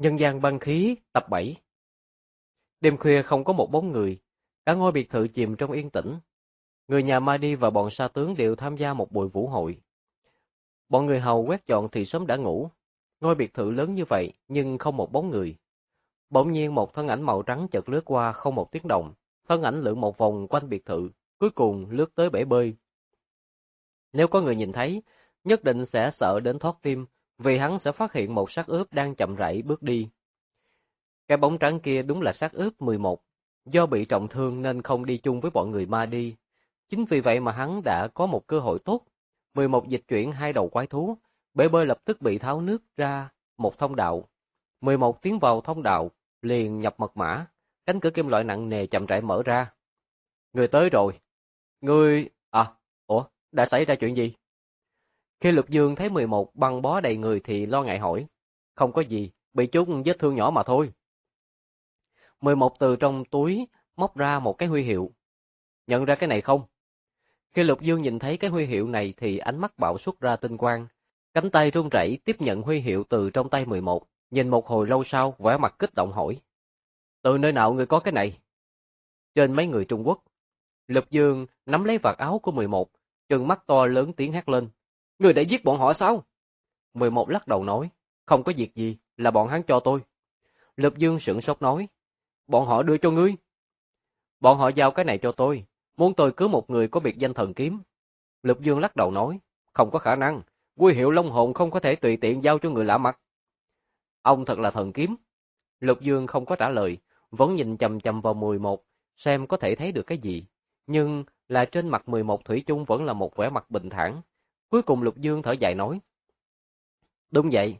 Nhân gian băng khí tập 7. Đêm khuya không có một bóng người, cả ngôi biệt thự chìm trong yên tĩnh. Người nhà Mahdi và bọn sa tướng đều tham gia một buổi vũ hội. Bọn người hầu quét dọn thì sớm đã ngủ. Ngôi biệt thự lớn như vậy nhưng không một bóng người. Bỗng nhiên một thân ảnh màu trắng chợt lướt qua không một tiếng động. Thân ảnh lượn một vòng quanh biệt thự, cuối cùng lướt tới bể bơi. Nếu có người nhìn thấy, nhất định sẽ sợ đến thoát tim, vì hắn sẽ phát hiện một xác ướp đang chậm rãi bước đi. Cái bóng trắng kia đúng là xác ướp 11, do bị trọng thương nên không đi chung với bọn người Mahdi. Chính vì vậy mà hắn đã có một cơ hội tốt. 11 dịch chuyển hai đầu quái thú, bể bơi lập tức bị tháo nước ra một thông đạo. 11 tiến vào thông đạo, liền nhập mật mã, cánh cửa kim loại nặng nề chậm rãi mở ra. Người tới rồi. Người... đã xảy ra chuyện gì? Khi Lục Dương thấy 11 băng bó đầy người thì lo ngại hỏi. Không có gì, bị chút vết thương nhỏ mà thôi. 11 từ trong túi móc ra một cái huy hiệu. Nhận ra cái này không? Khi Lục Dương nhìn thấy cái huy hiệu này thì ánh mắt bạo xuất ra tinh quang. Cánh tay run rẩy tiếp nhận huy hiệu từ trong tay 11. Nhìn một hồi lâu sau, vẻ mặt kích động hỏi. Từ nơi nào người có cái này? Trên mấy người Trung Quốc. Lục Dương nắm lấy vạt áo của 11, trừng mắt to lớn tiếng hét lên. Người đã giết bọn họ sao? 11 lắc đầu nói. Không có việc gì, là bọn hắn cho tôi. Lục Dương sửng sốt nói. Bọn họ đưa cho ngươi. Bọn họ giao cái này cho tôi, muốn tôi cứu một người có biệt danh thần kiếm. Lục Dương lắc đầu nói. Không có khả năng, huy hiệu Long Hồn không có thể tùy tiện giao cho người lạ mặt. Ông thật là thần kiếm. Lục Dương không có trả lời, vẫn nhìn chằm chằm vào 11, xem có thể thấy được cái gì. Nhưng là trên mặt 11 thủy chung vẫn là một vẻ mặt bình thản. Cuối cùng Lục Dương thở dài nói. Đúng vậy.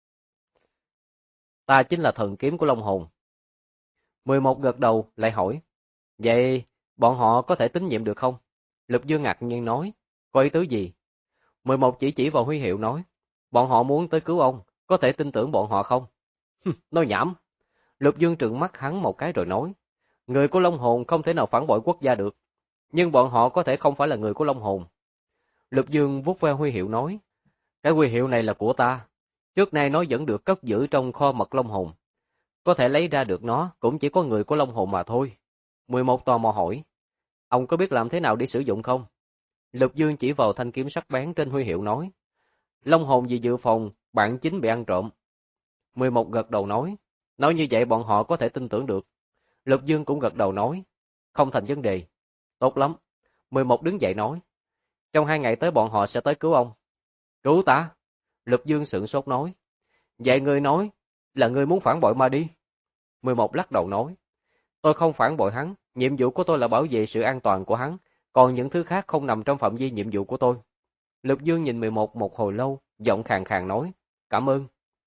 Ta chính là thần kiếm của Long Hồn. 11 gật đầu lại hỏi. Vậy bọn họ có thể tín nhiệm được không? Lục Dương ngạc nhiên nói. Có ý tứ gì? 11 chỉ vào huy hiệu nói. Bọn họ muốn tới cứu ông, có thể tin tưởng bọn họ không? Nói nhảm. Lục Dương trừng mắt hắn một cái rồi nói. Người của Long Hồn không thể nào phản bội quốc gia được. Nhưng bọn họ có thể không phải là người của Long Hồn. Lục Dương vuốt ve huy hiệu nói. Cái huy hiệu này là của ta. Trước nay nó vẫn được cất giữ trong kho mật Long Hồn. Có thể lấy ra được nó cũng chỉ có người của Long Hồn mà thôi. 11 tò mò hỏi. Ông có biết làm thế nào để sử dụng không? Lục Dương chỉ vào thanh kiếm sắc bén trên huy hiệu nói. Long Hồn vì dự phòng, bạn chính bị ăn trộm. 11 gật đầu nói. Nói như vậy bọn họ có thể tin tưởng được. Lục Dương cũng gật đầu nói. Không thành vấn đề. Tốt lắm. 11 đứng dậy nói. Trong 2 ngày tới bọn họ sẽ tới cứu ông. Cứu ta? Lục Dương sửng sốt nói. Vậy ngươi nói là ngươi muốn phản bội Mahdi? 11 lắc đầu nói. Tôi không phản bội hắn, nhiệm vụ của tôi là bảo vệ sự an toàn của hắn, còn những thứ khác không nằm trong phạm vi nhiệm vụ của tôi. Lục Dương nhìn 11 một hồi lâu, giọng khàn khàn nói. Cảm ơn.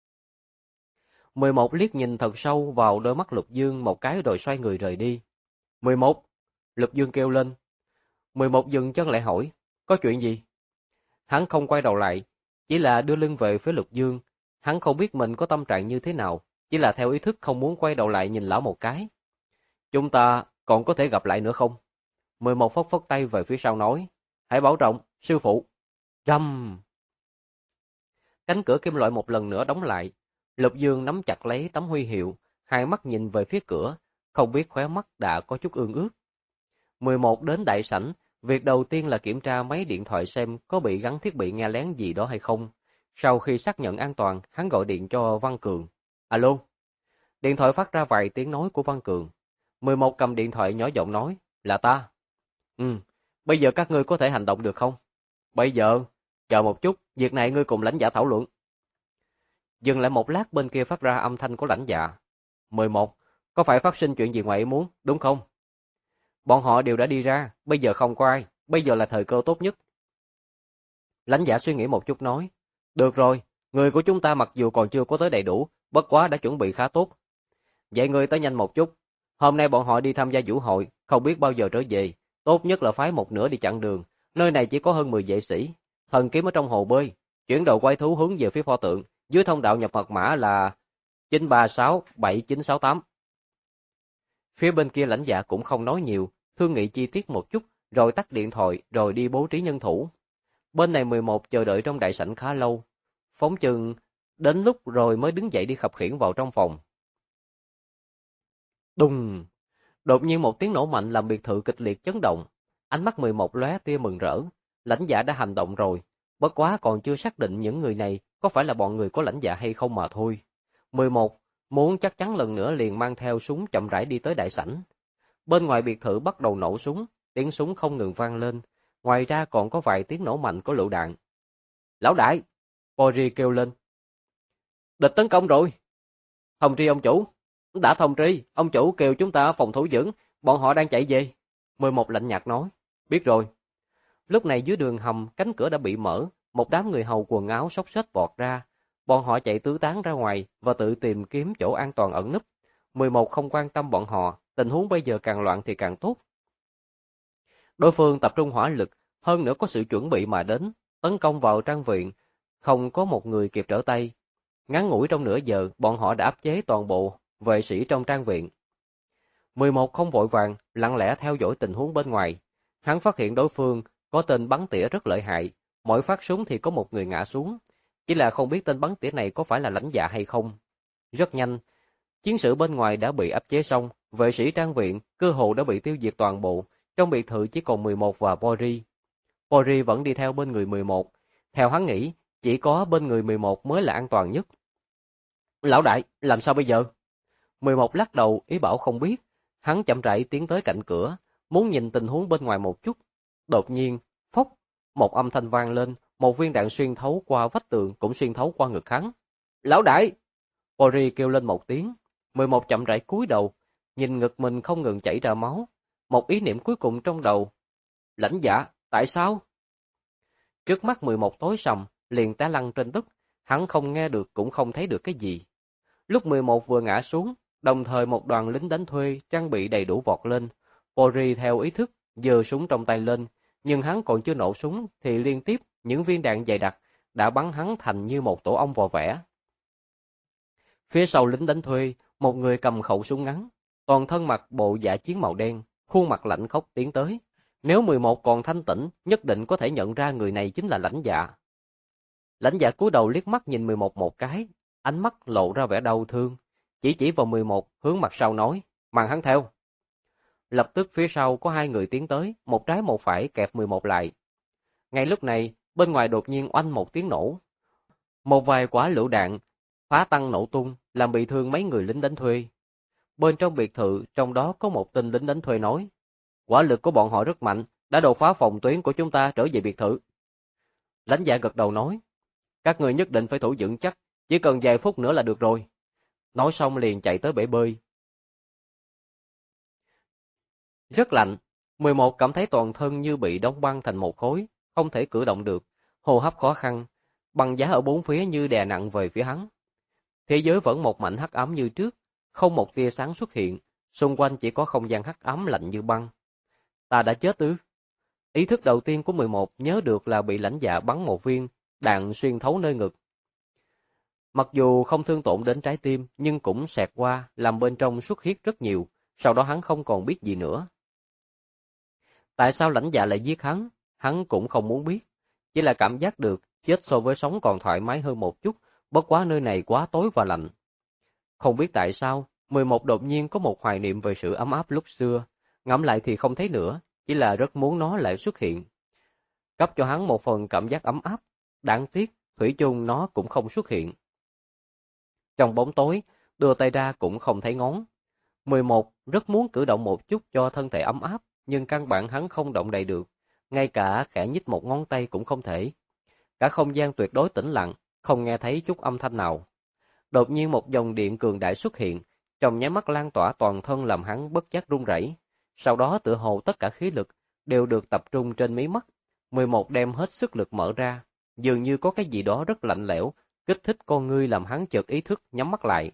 11 liếc nhìn thật sâu vào đôi mắt Lục Dương một cái rồi xoay người rời đi. 11. Lục Dương kêu lên. 11 dừng chân lại hỏi. Có chuyện gì? Hắn không quay đầu lại, chỉ là đưa lưng về phía Lục Dương. Hắn không biết mình có tâm trạng như thế nào, chỉ là theo ý thức không muốn quay đầu lại nhìn lão một cái. Chúng ta còn có thể gặp lại nữa không? 11 phất phất tay về phía sau nói. Hãy bảo trọng, sư phụ. Rầm. Cánh cửa kim loại một lần nữa đóng lại. Lục Dương nắm chặt lấy tấm huy hiệu, hai mắt nhìn về phía cửa, không biết khóe mắt đã có chút ương ướt. 11 đến đại sảnh, việc đầu tiên là kiểm tra máy điện thoại xem có bị gắn thiết bị nghe lén gì đó hay không. Sau khi xác nhận an toàn, hắn gọi điện cho Văn Cường. Alo. Điện thoại phát ra vài tiếng nói của Văn Cường. 11 cầm điện thoại nhỏ giọng nói. Là ta. Bây giờ các ngươi có thể hành động được không? Bây giờ? Chờ một chút, việc này ngươi cùng lãnh giả thảo luận. Dừng lại một lát bên kia phát ra âm thanh của lãnh dạ. 11. Có phải phát sinh chuyện gì ngoài ý muốn, đúng không? Bọn họ đều đã đi ra, bây giờ không có ai, bây giờ là thời cơ tốt nhất. Lãnh giả suy nghĩ một chút nói. Được rồi, người của chúng ta mặc dù còn chưa có tới đầy đủ, bất quá đã chuẩn bị khá tốt. Vậy ngươi tới nhanh một chút. Hôm nay bọn họ đi tham gia vũ hội, không biết bao giờ trở về. Tốt nhất là phái một nửa đi chặn đường. Nơi này chỉ có hơn 10 vệ sĩ. Thần kiếm ở trong hồ bơi. Chuyển đầu quay thú hướng về phía pho tượng. Dưới thông đạo nhập mật mã là 9367968. Phía bên kia lãnh dạ cũng không nói nhiều, thương nghị chi tiết một chút, rồi tắt điện thoại, rồi đi bố trí nhân thủ. Bên này 11 chờ đợi trong đại sảnh khá lâu. Phóng chừng đến lúc rồi mới đứng dậy đi khập khiễng vào trong phòng. Đùng! Đột nhiên một tiếng nổ mạnh làm biệt thự kịch liệt chấn động. Ánh mắt 11 lóe tia mừng rỡ. Lãnh Dạ đã hành động rồi. Bất quá còn chưa xác định những người này có phải là bọn người của Lãnh Dạ hay không mà thôi. 11 muốn chắc chắn lần nữa liền mang theo súng chậm rãi đi tới đại sảnh. Bên ngoài biệt thự bắt đầu nổ súng, tiếng súng không ngừng vang lên. Ngoài ra còn có vài tiếng nổ mạnh của lựu đạn. Lão đại! Pori kêu lên. Địch tấn công rồi! Thông tri ông chủ! Đã thông tri, ông chủ kêu chúng ta phòng thủ vững, bọn họ đang chạy về. 11 lạnh nhạt nói. Biết rồi. Lúc này dưới đường hầm, cánh cửa đã bị mở, một đám người hầu quần áo xốc xếch vọt ra. Bọn họ chạy tứ tán ra ngoài và tự tìm kiếm chỗ an toàn ẩn núp. 11 không quan tâm bọn họ, tình huống bây giờ càng loạn thì càng tốt. Đối phương tập trung hỏa lực, hơn nữa có sự chuẩn bị mà đến, tấn công vào trang viện, không có một người kịp trở tay. Ngắn ngủi trong nửa giờ, bọn họ đã áp chế toàn bộ vệ sĩ trong trang viện. 11 không vội vàng, lặng lẽ theo dõi tình huống bên ngoài. Hắn phát hiện đối phương có tên bắn tỉa rất lợi hại, mỗi phát súng thì có một người ngã xuống. Chỉ là không biết tên bắn tỉa này có phải là Lãnh Dạ hay không. Rất nhanh, chiến sự bên ngoài đã bị áp chế xong, vệ sĩ trang viện cơ hồ đã bị tiêu diệt toàn bộ, trong biệt thự chỉ còn 11 và Pori. Pori vẫn đi theo bên người 11, theo hắn nghĩ, chỉ có bên người 11 mới là an toàn nhất. Lão đại, làm sao bây giờ? 11 lắc đầu, ý bảo không biết. Hắn chậm rãi tiến tới cạnh cửa, muốn nhìn tình huống bên ngoài một chút. Đột nhiên, phốc, một âm thanh vang lên, một viên đạn xuyên thấu qua vách tường cũng xuyên thấu qua ngực hắn. Lão đại! Pori kêu lên một tiếng. 11 chậm rãi cúi đầu, nhìn ngực mình không ngừng chảy ra máu. Một ý niệm cuối cùng trong đầu. Lãnh Dạ, tại sao? Trước mắt 11 tối sầm, liền té lăn trên đất. Hắn không nghe được cũng không thấy được cái gì. Lúc 11 vừa ngã xuống, đồng thời một đoàn lính đánh thuê trang bị đầy đủ vọt lên. Pori theo ý thức, giơ súng trong tay lên, nhưng hắn còn chưa nổ súng thì liên tiếp những viên đạn dày đặc đã bắn hắn thành như một tổ ong vò vẽ. Phía sau lính đánh thuê, một người cầm khẩu súng ngắn, toàn thân mặc bộ dạ chiến màu đen, khuôn mặt lạnh khốc tiến tới. Nếu 11 còn thanh tỉnh, nhất định có thể nhận ra người này chính là Lãnh Dạ. Lãnh Dạ cúi đầu liếc mắt nhìn 11 một cái, ánh mắt lộ ra vẻ đau thương, chỉ vào 11, hướng mặt sau nói, mang hắn theo. Lập tức phía sau có hai người tiến tới, một trái một phải kẹp 11 lại. Ngay lúc này, bên ngoài đột nhiên oanh một tiếng nổ. Một vài quả lựu đạn phá tăng nổ tung, làm bị thương mấy người lính đánh thuê. Bên trong biệt thự, trong đó có một tên lính đánh thuê nói, quả lực của bọn họ rất mạnh, đã đột phá phòng tuyến của chúng ta trở về biệt thự. Lãnh Dạ gật đầu nói, các người nhất định phải thủ vững chắc, chỉ cần vài phút nữa là được rồi. Nói xong liền chạy tới bể bơi. Rất lạnh, 11 cảm thấy toàn thân như bị đóng băng thành một khối, không thể cử động được, hô hấp khó khăn, băng giá ở bốn phía như đè nặng về phía hắn. Thế giới vẫn một mảnh hắc ám như trước, không một tia sáng xuất hiện, xung quanh chỉ có không gian hắc ám lạnh như băng. Ta đã chết ư? Ý thức đầu tiên của 11 nhớ được là bị Lãnh Dạ bắn một viên đạn xuyên thấu nơi ngực. Mặc dù không thương tổn đến trái tim, nhưng cũng xẹt qua, làm bên trong xuất huyết rất nhiều, sau đó hắn không còn biết gì nữa. Tại sao Lãnh Dạ lại giết hắn cũng không muốn biết, chỉ là cảm giác được chết so với sống còn thoải mái hơn một chút, bất quá nơi này quá tối và lạnh. Không biết tại sao, 11 đột nhiên có một hoài niệm về sự ấm áp lúc xưa, ngẫm lại thì không thấy nữa, chỉ là rất muốn nó lại xuất hiện. Cấp cho hắn một phần cảm giác ấm áp, đáng tiếc, thủy chung nó cũng không xuất hiện. Trong bóng tối, đưa tay ra cũng không thấy ngón. 11 rất muốn cử động một chút cho thân thể ấm áp, nhưng căn bản hắn không động đậy được, ngay cả khẽ nhích một ngón tay cũng không thể. Cả không gian tuyệt đối tĩnh lặng, không nghe thấy chút âm thanh nào. Đột nhiên một dòng điện cường đại xuất hiện, trong nháy mắt lan tỏa toàn thân làm hắn bất giác run rẩy. Sau đó tựa hồ tất cả khí lực đều được tập trung trên mí mắt. 11 đem hết sức lực mở ra, dường như có cái gì đó rất lạnh lẽo, kích thích con ngươi làm hắn chợt ý thức nhắm mắt lại.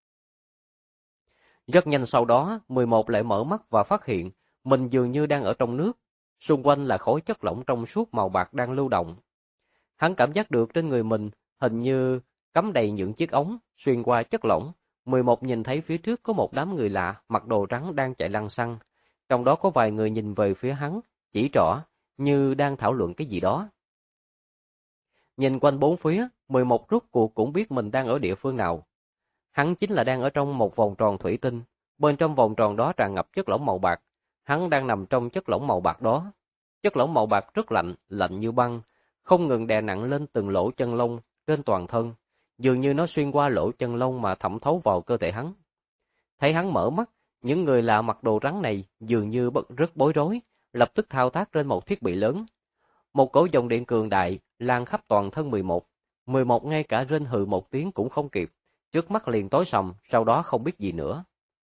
Rất nhanh sau đó, 11 lại mở mắt và phát hiện mình dường như đang ở trong nước, xung quanh là khối chất lỏng trong suốt màu bạc đang lưu động. Hắn cảm giác được trên người mình hình như cắm đầy những chiếc ống xuyên qua chất lỏng. 11 nhìn thấy phía trước có một đám người lạ mặc đồ trắng đang chạy lăng xăng, trong đó có vài người nhìn về phía hắn, chỉ trỏ như đang thảo luận cái gì đó. Nhìn quanh bốn phía, 11 rút cuộc cũng biết mình đang ở địa phương nào. Hắn chính là đang ở trong một vòng tròn thủy tinh, bên trong vòng tròn đó tràn ngập chất lỏng màu bạc. Hắn đang nằm trong chất lỏng màu bạc đó. Chất lỏng màu bạc rất lạnh, lạnh như băng, không ngừng đè nặng lên từng lỗ chân lông trên toàn thân, dường như nó xuyên qua lỗ chân lông mà thẩm thấu vào cơ thể hắn. Thấy hắn mở mắt, những người lạ mặc đồ trắng này dường như rất bối rối, lập tức thao tác trên một thiết bị lớn. Một cỗ dòng điện cường đại lan khắp toàn thân 11. 11 ngay cả rên hừ một tiếng cũng không kịp, trước mắt liền tối sầm, sau đó không biết gì nữa.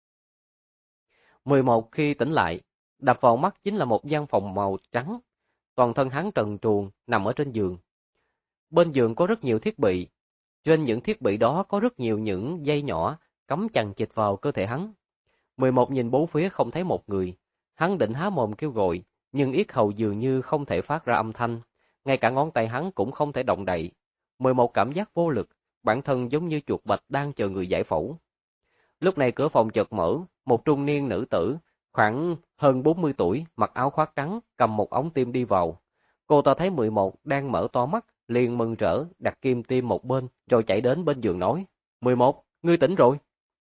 11 khi tỉnh lại, đập vào mắt chính là một gian phòng màu trắng. Toàn thân hắn trần truồng nằm ở trên giường. Bên giường có rất nhiều thiết bị. Trên những thiết bị đó có rất nhiều những dây nhỏ cắm chằng chịt vào cơ thể hắn. 11 nhìn bốn phía không thấy một người. Hắn định há mồm kêu gọi, nhưng yết hầu dường như không thể phát ra âm thanh. Ngay cả ngón tay hắn cũng không thể động đậy. 11 cảm giác vô lực, bản thân giống như chuột bạch đang chờ người giải phẫu. Lúc này cửa phòng chợt mở, một trung niên nữ tử, khoảng hơn 40 tuổi, mặc áo khoác trắng, cầm một ống tim đi vào. Cô ta thấy 11 đang mở to mắt, liền mừng rỡ, đặt kim tiêm một bên, rồi chạy đến bên giường nói, 11, ngươi tỉnh rồi.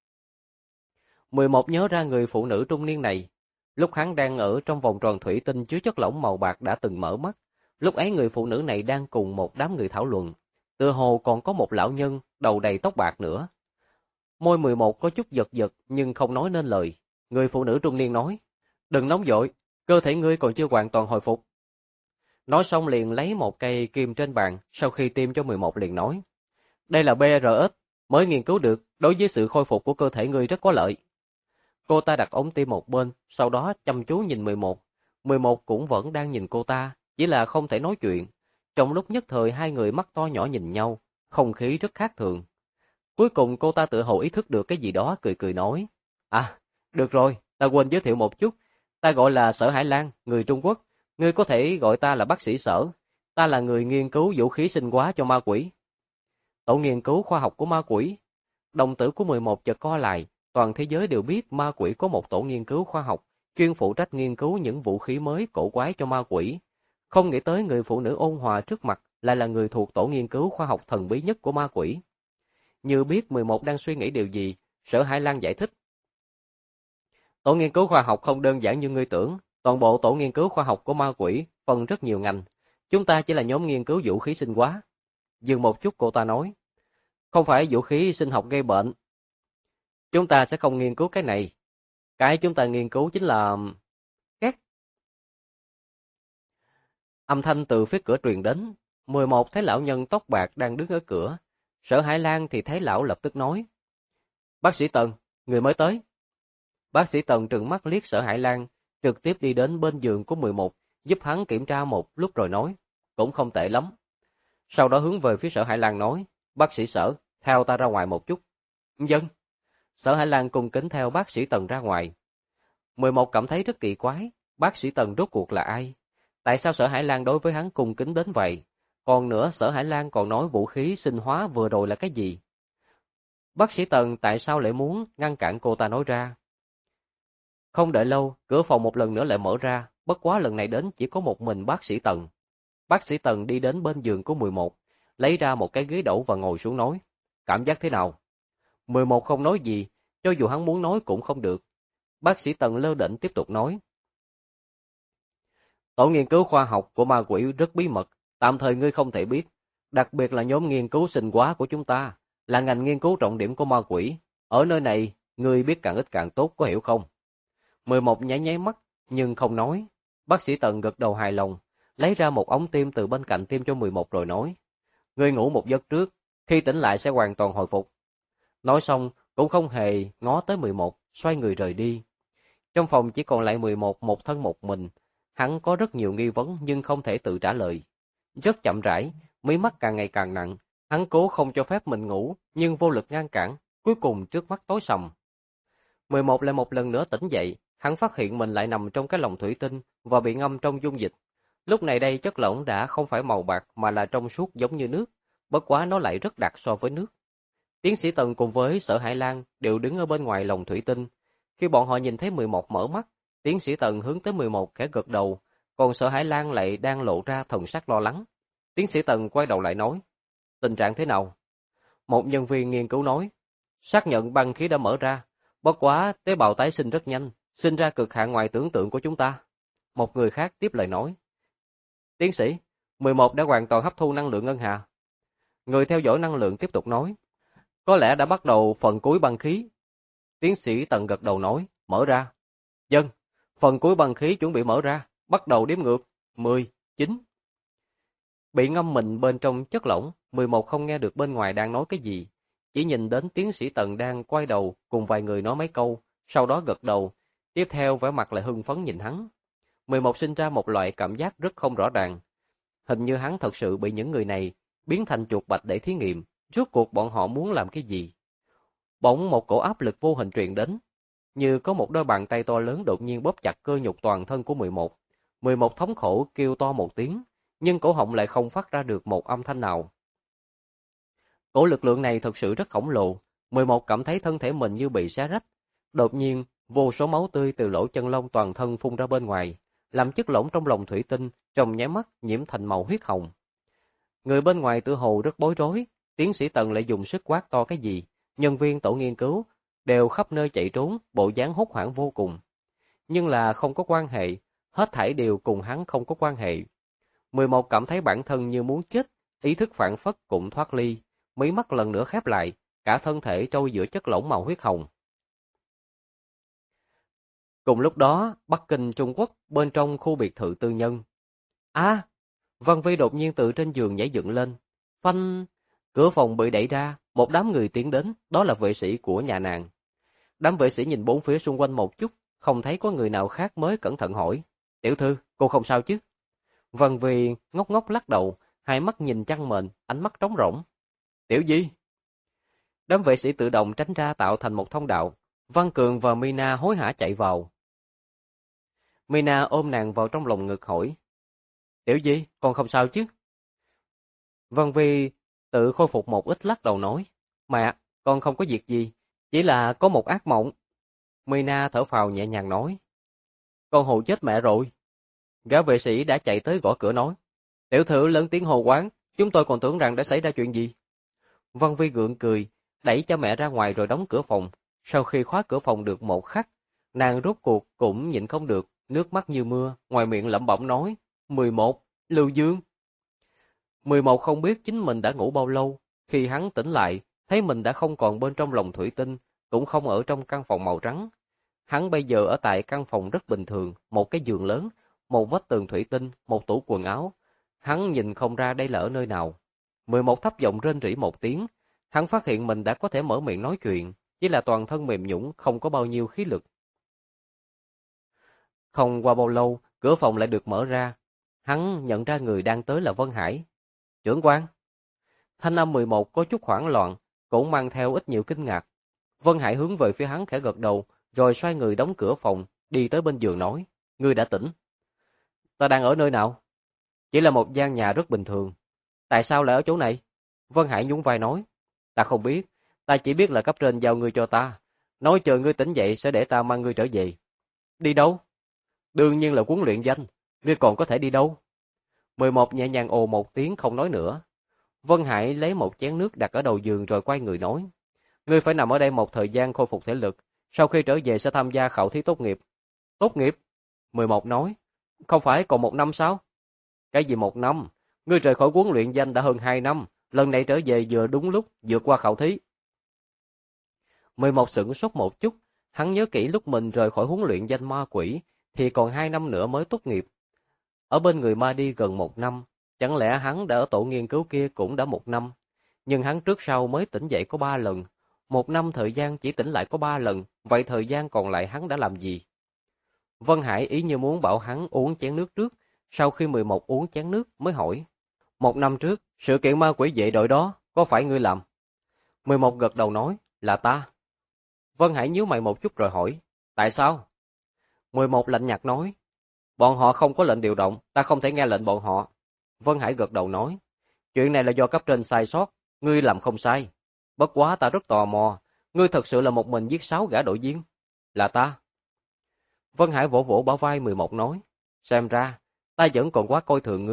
11 nhớ ra người phụ nữ trung niên này. Lúc hắn đang ở trong vòng tròn thủy tinh chứa chất lỏng màu bạc đã từng mở mắt. Lúc ấy người phụ nữ này đang cùng một đám người thảo luận. Tựa hồ còn có một lão nhân, đầu đầy tóc bạc nữa. Môi 11 có chút giật giật nhưng không nói nên lời. Người phụ nữ trung niên nói, đừng nóng vội, cơ thể ngươi còn chưa hoàn toàn hồi phục. Nói xong liền lấy một cây kim trên bàn, sau khi tiêm cho 11 liền nói, đây là BRS, mới nghiên cứu được, đối với sự khôi phục của cơ thể ngươi rất có lợi. Cô ta đặt ống tiêm một bên, sau đó chăm chú nhìn 11. 11 cũng vẫn đang nhìn cô ta, chỉ là không thể nói chuyện. Trong lúc nhất thời hai người mắt to nhỏ nhìn nhau, không khí rất khác thường. Cuối cùng cô ta tự hồ ý thức được cái gì đó, cười cười nói, à, được rồi, ta quên giới thiệu một chút, ta gọi là Sở Hải Lan, người Trung Quốc, ngươi có thể gọi ta là bác sĩ Sở, ta là người nghiên cứu vũ khí sinh hóa cho ma quỷ. Tổ nghiên cứu khoa học của ma quỷ. Đồng tử của 11 chợt co lại, toàn thế giới đều biết ma quỷ có một tổ nghiên cứu khoa học, chuyên phụ trách nghiên cứu những vũ khí mới cổ quái cho ma quỷ. Không nghĩ tới người phụ nữ ôn hòa trước mặt lại là người thuộc tổ nghiên cứu khoa học thần bí nhất của ma quỷ. Như biết 11 đang suy nghĩ điều gì, Sở Hải Lan giải thích. Tổ nghiên cứu khoa học không đơn giản như ngươi tưởng, toàn bộ tổ nghiên cứu khoa học của ma quỷ phân rất nhiều ngành. Chúng ta chỉ là nhóm nghiên cứu vũ khí sinh hóa. Dừng một chút cô ta nói, không phải vũ khí sinh học gây bệnh. Chúng ta sẽ không nghiên cứu cái này. Cái chúng ta nghiên cứu chính là... Két. Âm thanh từ phía cửa truyền đến. 11 thấy lão nhân tóc bạc đang đứng ở cửa. Sở Hải Lan thì thấy lão lập tức nói, bác sĩ Tần, người mới tới. Bác sĩ Tần trừng mắt liếc Sở Hải Lan, trực tiếp đi đến bên giường của 11, giúp hắn kiểm tra một lúc rồi nói, cũng không tệ lắm. Sau đó hướng về phía Sở Hải Lan nói, bác sĩ Sở, theo ta ra ngoài một chút. Dân. Sở Hải Lan cung kính theo bác sĩ Tần ra ngoài. 11 cảm thấy rất kỳ quái, bác sĩ Tần rốt cuộc là ai? Tại sao Sở Hải Lan đối với hắn cung kính đến vậy? Còn nữa Sở Hải Lan còn nói vũ khí sinh hóa vừa rồi là cái gì? Bác sĩ Tần tại sao lại muốn ngăn cản cô ta nói ra? Không đợi lâu, cửa phòng một lần nữa lại mở ra, bất quá lần này đến chỉ có một mình bác sĩ Tần. Bác sĩ Tần đi đến bên giường của 11, lấy ra một cái ghế đẩu và ngồi xuống nói, cảm giác thế nào? 11 không nói gì, cho dù hắn muốn nói cũng không được. Bác sĩ Tần lơ đễnh tiếp tục nói, tổ nghiên cứu khoa học của ma quỷ rất bí mật, tạm thời ngươi không thể biết, đặc biệt là nhóm nghiên cứu sinh hóa của chúng ta, là ngành nghiên cứu trọng điểm của ma quỷ. Ở nơi này, ngươi biết càng ít càng tốt, có hiểu không? 11 nháy nháy mắt, nhưng không nói. Bác sĩ Tần gật đầu hài lòng, lấy ra một ống tiêm từ bên cạnh tiêm cho 11 rồi nói, ngươi ngủ một giấc trước, khi tỉnh lại sẽ hoàn toàn hồi phục. Nói xong, cũng không hề ngó tới 11, xoay người rời đi. Trong phòng chỉ còn lại 11 một thân một mình, hắn có rất nhiều nghi vấn nhưng không thể tự trả lời. Rất chậm rãi, mí mắt càng ngày càng nặng, hắn cố không cho phép mình ngủ, nhưng vô lực ngăn cản, cuối cùng trước mắt tối sầm. 11 lại một lần nữa tỉnh dậy, hắn phát hiện mình lại nằm trong cái lồng thủy tinh và bị ngâm trong dung dịch. Lúc này đây chất lỏng đã không phải màu bạc mà là trong suốt giống như nước, bất quá nó lại rất đặc so với nước. Tiến sĩ Tần cùng với Sở Hải Lan đều đứng ở bên ngoài lồng thủy tinh. Khi bọn họ nhìn thấy 11 mở mắt, Tiến sĩ Tần hướng tới 11 khẽ gật đầu, còn Sở Hải Lan lại đang lộ ra thần sắc lo lắng. Tiến sĩ Tần quay đầu lại nói, tình trạng thế nào? Một nhân viên nghiên cứu nói, xác nhận băng khí đã mở ra, bất quá tế bào tái sinh rất nhanh, sinh ra cực hạn ngoài tưởng tượng của chúng ta. Một người khác tiếp lời nói, tiến sĩ, 11 đã hoàn toàn hấp thu năng lượng ngân hà. Người theo dõi năng lượng tiếp tục nói, có lẽ đã bắt đầu phần cuối băng khí. Tiến sĩ Tần gật đầu nói, mở ra. Dân, phần cuối băng khí chuẩn bị mở ra, bắt đầu đếm ngược, 10, 9. Bị ngâm mình bên trong chất lỏng, 11 không nghe được bên ngoài đang nói cái gì, chỉ nhìn đến tiến sĩ Tần đang quay đầu cùng vài người nói mấy câu, sau đó gật đầu, tiếp theo vẻ mặt lại hưng phấn nhìn hắn. 11 sinh ra một loại cảm giác rất không rõ ràng. Hình như hắn thật sự bị những người này biến thành chuột bạch để thí nghiệm, rốt cuộc bọn họ muốn làm cái gì. Bỗng một cổ áp lực vô hình truyền đến, như có một đôi bàn tay to lớn đột nhiên bóp chặt cơ nhục toàn thân của 11. 11 thống khổ kêu to một tiếng, nhưng cổ họng lại không phát ra được một âm thanh nào. Cổ lực lượng này thực sự rất khổng lồ, 11 cảm thấy thân thể mình như bị xé rách. Đột nhiên, vô số máu tươi từ lỗ chân lông toàn thân phun ra bên ngoài, làm chất lỏng trong lồng thủy tinh trong nháy mắt nhiễm thành màu huyết hồng. Người bên ngoài tựa hồ rất bối rối, tiến sĩ Tần lại dùng sức quát to cái gì, nhân viên tổ nghiên cứu đều khắp nơi chạy trốn, bộ dáng hốt hoảng vô cùng. Nhưng là không có quan hệ, hết thảy đều cùng hắn không có quan hệ. 11 cảm thấy bản thân như muốn chết, ý thức phản phất cũng thoát ly, mí mắt lần nữa khép lại, cả thân thể trôi giữa chất lỏng màu huyết hồng. Cùng lúc đó, Bắc Kinh, Trung Quốc, bên trong khu biệt thự tư nhân. Văn Vi đột nhiên từ trên giường nhảy dựng lên. Phanh! Cửa phòng bị đẩy ra, một đám người tiến đến, đó là vệ sĩ của nhà nàng. Đám vệ sĩ nhìn bốn phía xung quanh một chút, không thấy có người nào khác mới cẩn thận hỏi. Tiểu thư, cô không sao chứ? Văn Vi ngốc ngốc lắc đầu, hai mắt nhìn trăng mền, ánh mắt trống rỗng. Tiểu Di! Đám vệ sĩ tự động tránh ra tạo thành một thông đạo. Văn Cường và Mina hối hả chạy vào. Mina ôm nàng vào trong lòng ngực hỏi. Tiểu Di, con không sao chứ? Văn Vi tự khôi phục một ít lắc đầu nói. Mẹ, con không có việc gì, chỉ là có một ác mộng. Mina thở phào nhẹ nhàng nói. Con hù chết mẹ rồi. Gã vệ sĩ đã chạy tới gõ cửa nói. Tiểu thư lớn tiếng hô quán, chúng tôi còn tưởng rằng đã xảy ra chuyện gì. Văn Vi gượng cười, đẩy cho mẹ ra ngoài rồi đóng cửa phòng. Sau khi khóa cửa phòng được một khắc, nàng rốt cuộc cũng nhịn không được, nước mắt như mưa, ngoài miệng lẩm bẩm nói. 11, Lưu Dương. 11 không biết chính mình đã ngủ bao lâu, khi hắn tỉnh lại, thấy mình đã không còn bên trong lồng thủy tinh, cũng không ở trong căn phòng màu trắng. Hắn bây giờ ở tại căn phòng rất bình thường, một cái giường lớn, một vách tường thủy tinh, một tủ quần áo. Hắn nhìn không ra đây là ở nơi nào. 11 thấp giọng rên rỉ một tiếng, hắn phát hiện mình đã có thể mở miệng nói chuyện, chỉ là toàn thân mềm nhũn, không có bao nhiêu khí lực. Không qua bao lâu, cửa phòng lại được mở ra. Hắn nhận ra người đang tới là Vân Hải. Trưởng quan. Thanh âm 11 có chút hoảng loạn, cũng mang theo ít nhiều kinh ngạc. Vân Hải hướng về phía hắn khẽ gật đầu, rồi xoay người đóng cửa phòng, đi tới bên giường nói. Ngươi đã tỉnh. Ta đang ở nơi nào? Chỉ là một gian nhà rất bình thường. Tại sao lại ở chỗ này? Vân Hải nhún vai nói. Ta không biết, ta chỉ biết là cấp trên giao ngươi cho ta. Nói chờ ngươi tỉnh dậy sẽ để ta mang ngươi trở về. Đi đâu? Đương nhiên là huấn luyện danh. Ngươi còn có thể đi đâu? 11 nhẹ nhàng ồ một tiếng không nói nữa. Vân Hải lấy một chén nước đặt ở đầu giường rồi quay người nói. Ngươi phải nằm ở đây một thời gian khôi phục thể lực. Sau khi trở về sẽ tham gia khảo thí tốt nghiệp. Tốt nghiệp? 11 nói. Không phải còn 1 năm sao? Cái gì 1 năm? Ngươi rời khỏi huấn luyện danh đã hơn 2 năm. Lần này trở về vừa đúng lúc vượt qua khảo thí. 11 sửng sốt một chút. Hắn nhớ kỹ lúc mình rời khỏi huấn luyện danh ma quỷ thì còn 2 năm nữa mới tốt nghiệp. Ở bên người ma đi gần 1 năm, chẳng lẽ hắn đã ở tổ nghiên cứu kia cũng đã 1 năm. Nhưng hắn trước sau mới tỉnh dậy có 3 lần. 1 năm thời gian chỉ tỉnh lại có 3 lần, vậy thời gian còn lại hắn đã làm gì? Vân Hải ý như muốn bảo hắn uống chén nước trước, sau khi 11 uống chén nước mới hỏi. 1 năm trước, sự kiện ma quỷ vệ đội đó, có phải ngươi làm? 11 gật đầu nói, là ta. Vân Hải nhíu mày một chút rồi hỏi, tại sao? 11 lạnh nhạt nói, bọn họ không có lệnh điều động, ta không thể nghe lệnh bọn họ. Vân Hải gật đầu nói, chuyện này là do cấp trên sai sót, ngươi làm không sai. Bất quá ta rất tò mò, ngươi thật sự là một mình giết 6 gã đội viên? Là ta. Vân Hải vỗ vỗ bả vai 11 nói, xem ra, ta vẫn còn quá coi thường ngươi.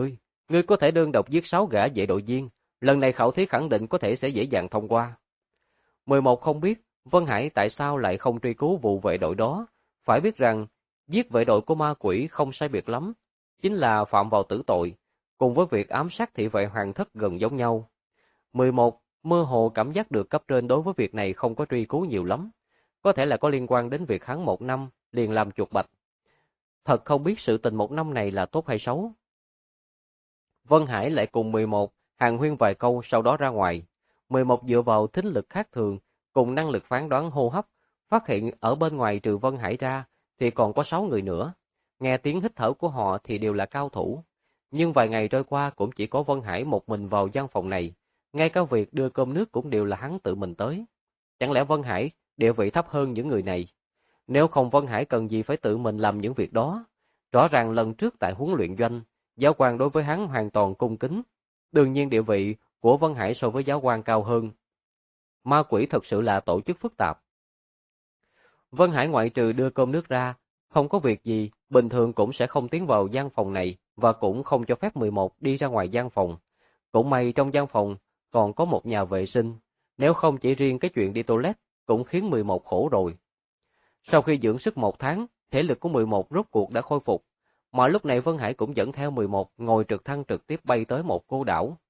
Ngươi có thể đơn độc giết 6 gã vệ đội viên, lần này khảo thí khẳng định có thể sẽ dễ dàng thông qua. 11 không biết Vân Hải tại sao lại không truy cứu vụ vệ đội đó, phải biết rằng giết vệ đội của ma quỷ không sai biệt lắm, chính là phạm vào tử tội, cùng với việc ám sát thị vệ hoàng thất gần giống nhau. 11 mơ hồ cảm giác được cấp trên đối với việc này không có truy cứu nhiều lắm, có thể là có liên quan đến việc hắn 1 năm liền làm chuột bạch. Thật không biết sự tình 1 năm này là tốt hay xấu. Vân Hải lại cùng 11 hàn huyên vài câu sau đó ra ngoài. 11 dựa vào thính lực khác thường cùng năng lực phán đoán hô hấp, phát hiện ở bên ngoài trừ Vân Hải ra thì còn có 6 người nữa. Nghe tiếng hít thở của họ thì đều là cao thủ. Nhưng vài ngày trôi qua cũng chỉ có Vân Hải một mình vào gian phòng này, ngay cả việc đưa cơm nước cũng đều là hắn tự mình tới. Chẳng lẽ Vân Hải địa vị thấp hơn những người này? Nếu không Vân Hải cần gì phải tự mình làm những việc đó? Rõ ràng lần trước tại huấn luyện doanh, giáo quan đối với hắn hoàn toàn cung kính. Đương nhiên địa vị của Vân Hải so với giáo quan cao hơn. Ma quỷ thật sự là tổ chức phức tạp. Vân Hải ngoại trừ đưa cơm nước ra, không có việc gì, bình thường cũng sẽ không tiến vào gian phòng này và cũng không cho phép 11 đi ra ngoài gian phòng. Cũng may trong gian phòng còn có một nhà vệ sinh, nếu không chỉ riêng cái chuyện đi toilet cũng khiến 11 khổ rồi. Sau khi dưỡng sức 1 tháng, thể lực của 11 rốt cuộc đã khôi phục, mà lúc này Vân Hải cũng dẫn theo 11 ngồi trực thăng trực tiếp bay tới một cô đảo.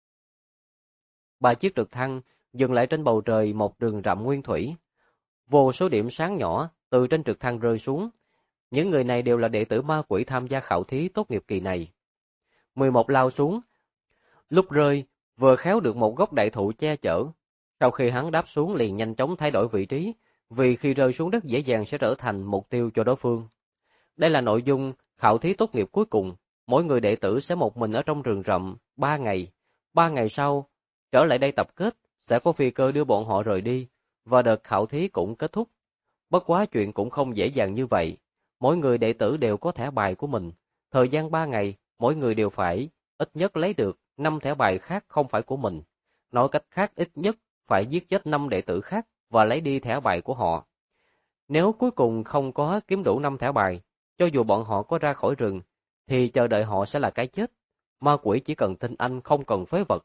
3 chiếc trực thăng dừng lại trên bầu trời một rừng rậm nguyên thủy. Vô số điểm sáng nhỏ từ trên trực thăng rơi xuống. Những người này đều là đệ tử ma quỷ tham gia khảo thí tốt nghiệp kỳ này. 11 lao xuống. Lúc rơi, vừa khéo được một gốc đại thụ che chở. Sau khi hắn đáp xuống liền nhanh chóng thay đổi vị trí, vì khi rơi xuống đất dễ dàng sẽ trở thành mục tiêu cho đối phương. Đây là nội dung khảo thí tốt nghiệp cuối cùng. Mỗi người đệ tử sẽ một mình ở trong rừng rậm 3 ngày. 3 ngày sau, trở lại đây tập kết, sẽ có phi cơ đưa bọn họ rời đi, và đợt khảo thí cũng kết thúc. Bất quá chuyện cũng không dễ dàng như vậy. Mỗi người đệ tử đều có thẻ bài của mình. Thời gian 3 ngày, mỗi người đều phải ít nhất lấy được 5 thẻ bài khác không phải của mình. Nói cách khác ít nhất phải giết chết 5 đệ tử khác và lấy đi thẻ bài của họ. Nếu cuối cùng không có kiếm đủ 5 thẻ bài, cho dù bọn họ có ra khỏi rừng, thì chờ đợi họ sẽ là cái chết. Ma quỷ chỉ cần tinh anh không cần phế vật.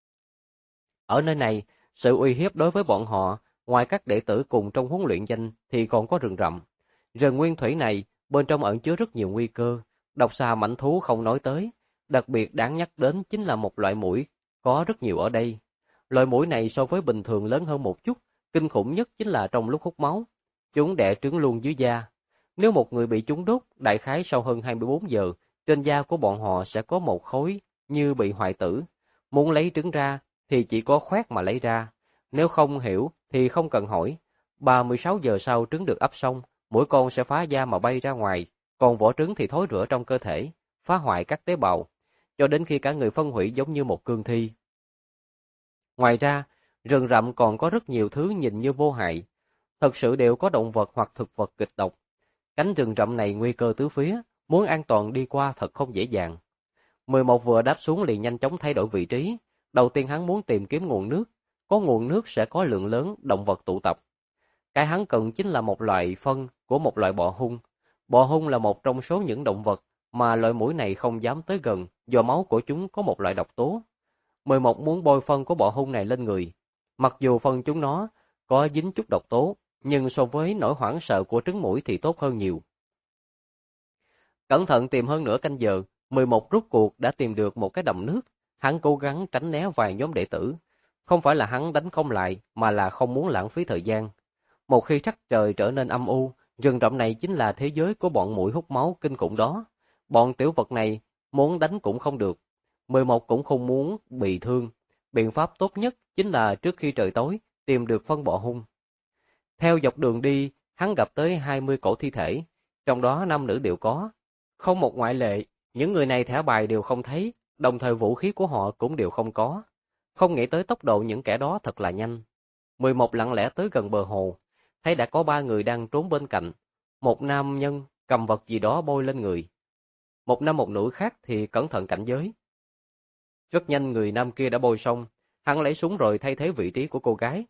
Ở nơi này, sự uy hiếp đối với bọn họ, ngoài các đệ tử cùng trong huấn luyện danh thì còn có rừng rậm. Rừng nguyên thủy này, bên trong ẩn chứa rất nhiều nguy cơ, độc xà mãnh thú không nói tới. Đặc biệt đáng nhắc đến chính là một loại muỗi, có rất nhiều ở đây. Loại muỗi này so với bình thường lớn hơn một chút, kinh khủng nhất chính là trong lúc hút máu. Chúng đẻ trứng luôn dưới da. Nếu một người bị chúng đốt, đại khái sau hơn 24 giờ, trên da của bọn họ sẽ có một khối như bị hoại tử. Muốn lấy trứng ra thì chỉ có khoét mà lấy ra. Nếu không hiểu thì không cần hỏi. 36 giờ sau trứng được ấp xong, mỗi con sẽ phá da mà bay ra ngoài, còn vỏ trứng thì thối rữa trong cơ thể, phá hoại các tế bào, cho đến khi cả người phân hủy giống như một cương thi. Ngoài ra, rừng rậm còn có rất nhiều thứ nhìn như vô hại, thật sự đều có động vật hoặc thực vật kịch độc. Cánh rừng rậm này nguy cơ tứ phía, muốn an toàn đi qua thật không dễ dàng. 11 vừa đáp xuống liền nhanh chóng thay đổi vị trí. Đầu tiên hắn muốn tìm kiếm nguồn nước, có nguồn nước sẽ có lượng lớn động vật tụ tập. Cái hắn cần chính là một loại phân của một loại bọ hung. Bọ hung là một trong số những động vật mà loại muỗi này không dám tới gần do máu của chúng có một loại độc tố. 11 muốn bôi phân của bọ hung này lên người. Mặc dù phân chúng nó có dính chút độc tố, nhưng so với nỗi hoảng sợ của trứng muỗi thì tốt hơn nhiều. Cẩn thận tìm hơn nửa canh giờ, 11 rốt cuộc đã tìm được một cái đầm nước. Hắn cố gắng tránh né vài nhóm đệ tử. Không phải là hắn đánh không lại, mà là không muốn lãng phí thời gian. Một khi sắc trời trở nên âm u, rừng rậm này chính là thế giới của bọn muỗi hút máu kinh khủng đó. Bọn tiểu vật này muốn đánh cũng không được. 11 cũng không muốn bị thương. Biện pháp tốt nhất chính là trước khi trời tối, tìm được phân bọ hung. Theo dọc đường đi, hắn gặp tới 20 cổ thi thể, trong đó nam nữ đều có. Không một ngoại lệ, những người này thẻ bài đều không thấy, đồng thời vũ khí của họ cũng đều không có. Không nghĩ tới tốc độ những kẻ đó thật là nhanh. 11 lặng lẽ tới gần bờ hồ, thấy đã có 3 người đang trốn bên cạnh. Một nam nhân cầm vật gì đó bôi lên người. Một nam một nữ khác thì cẩn thận cảnh giới. Rất nhanh người nam kia đã bôi xong, hắn lấy súng rồi thay thế vị trí của cô gái.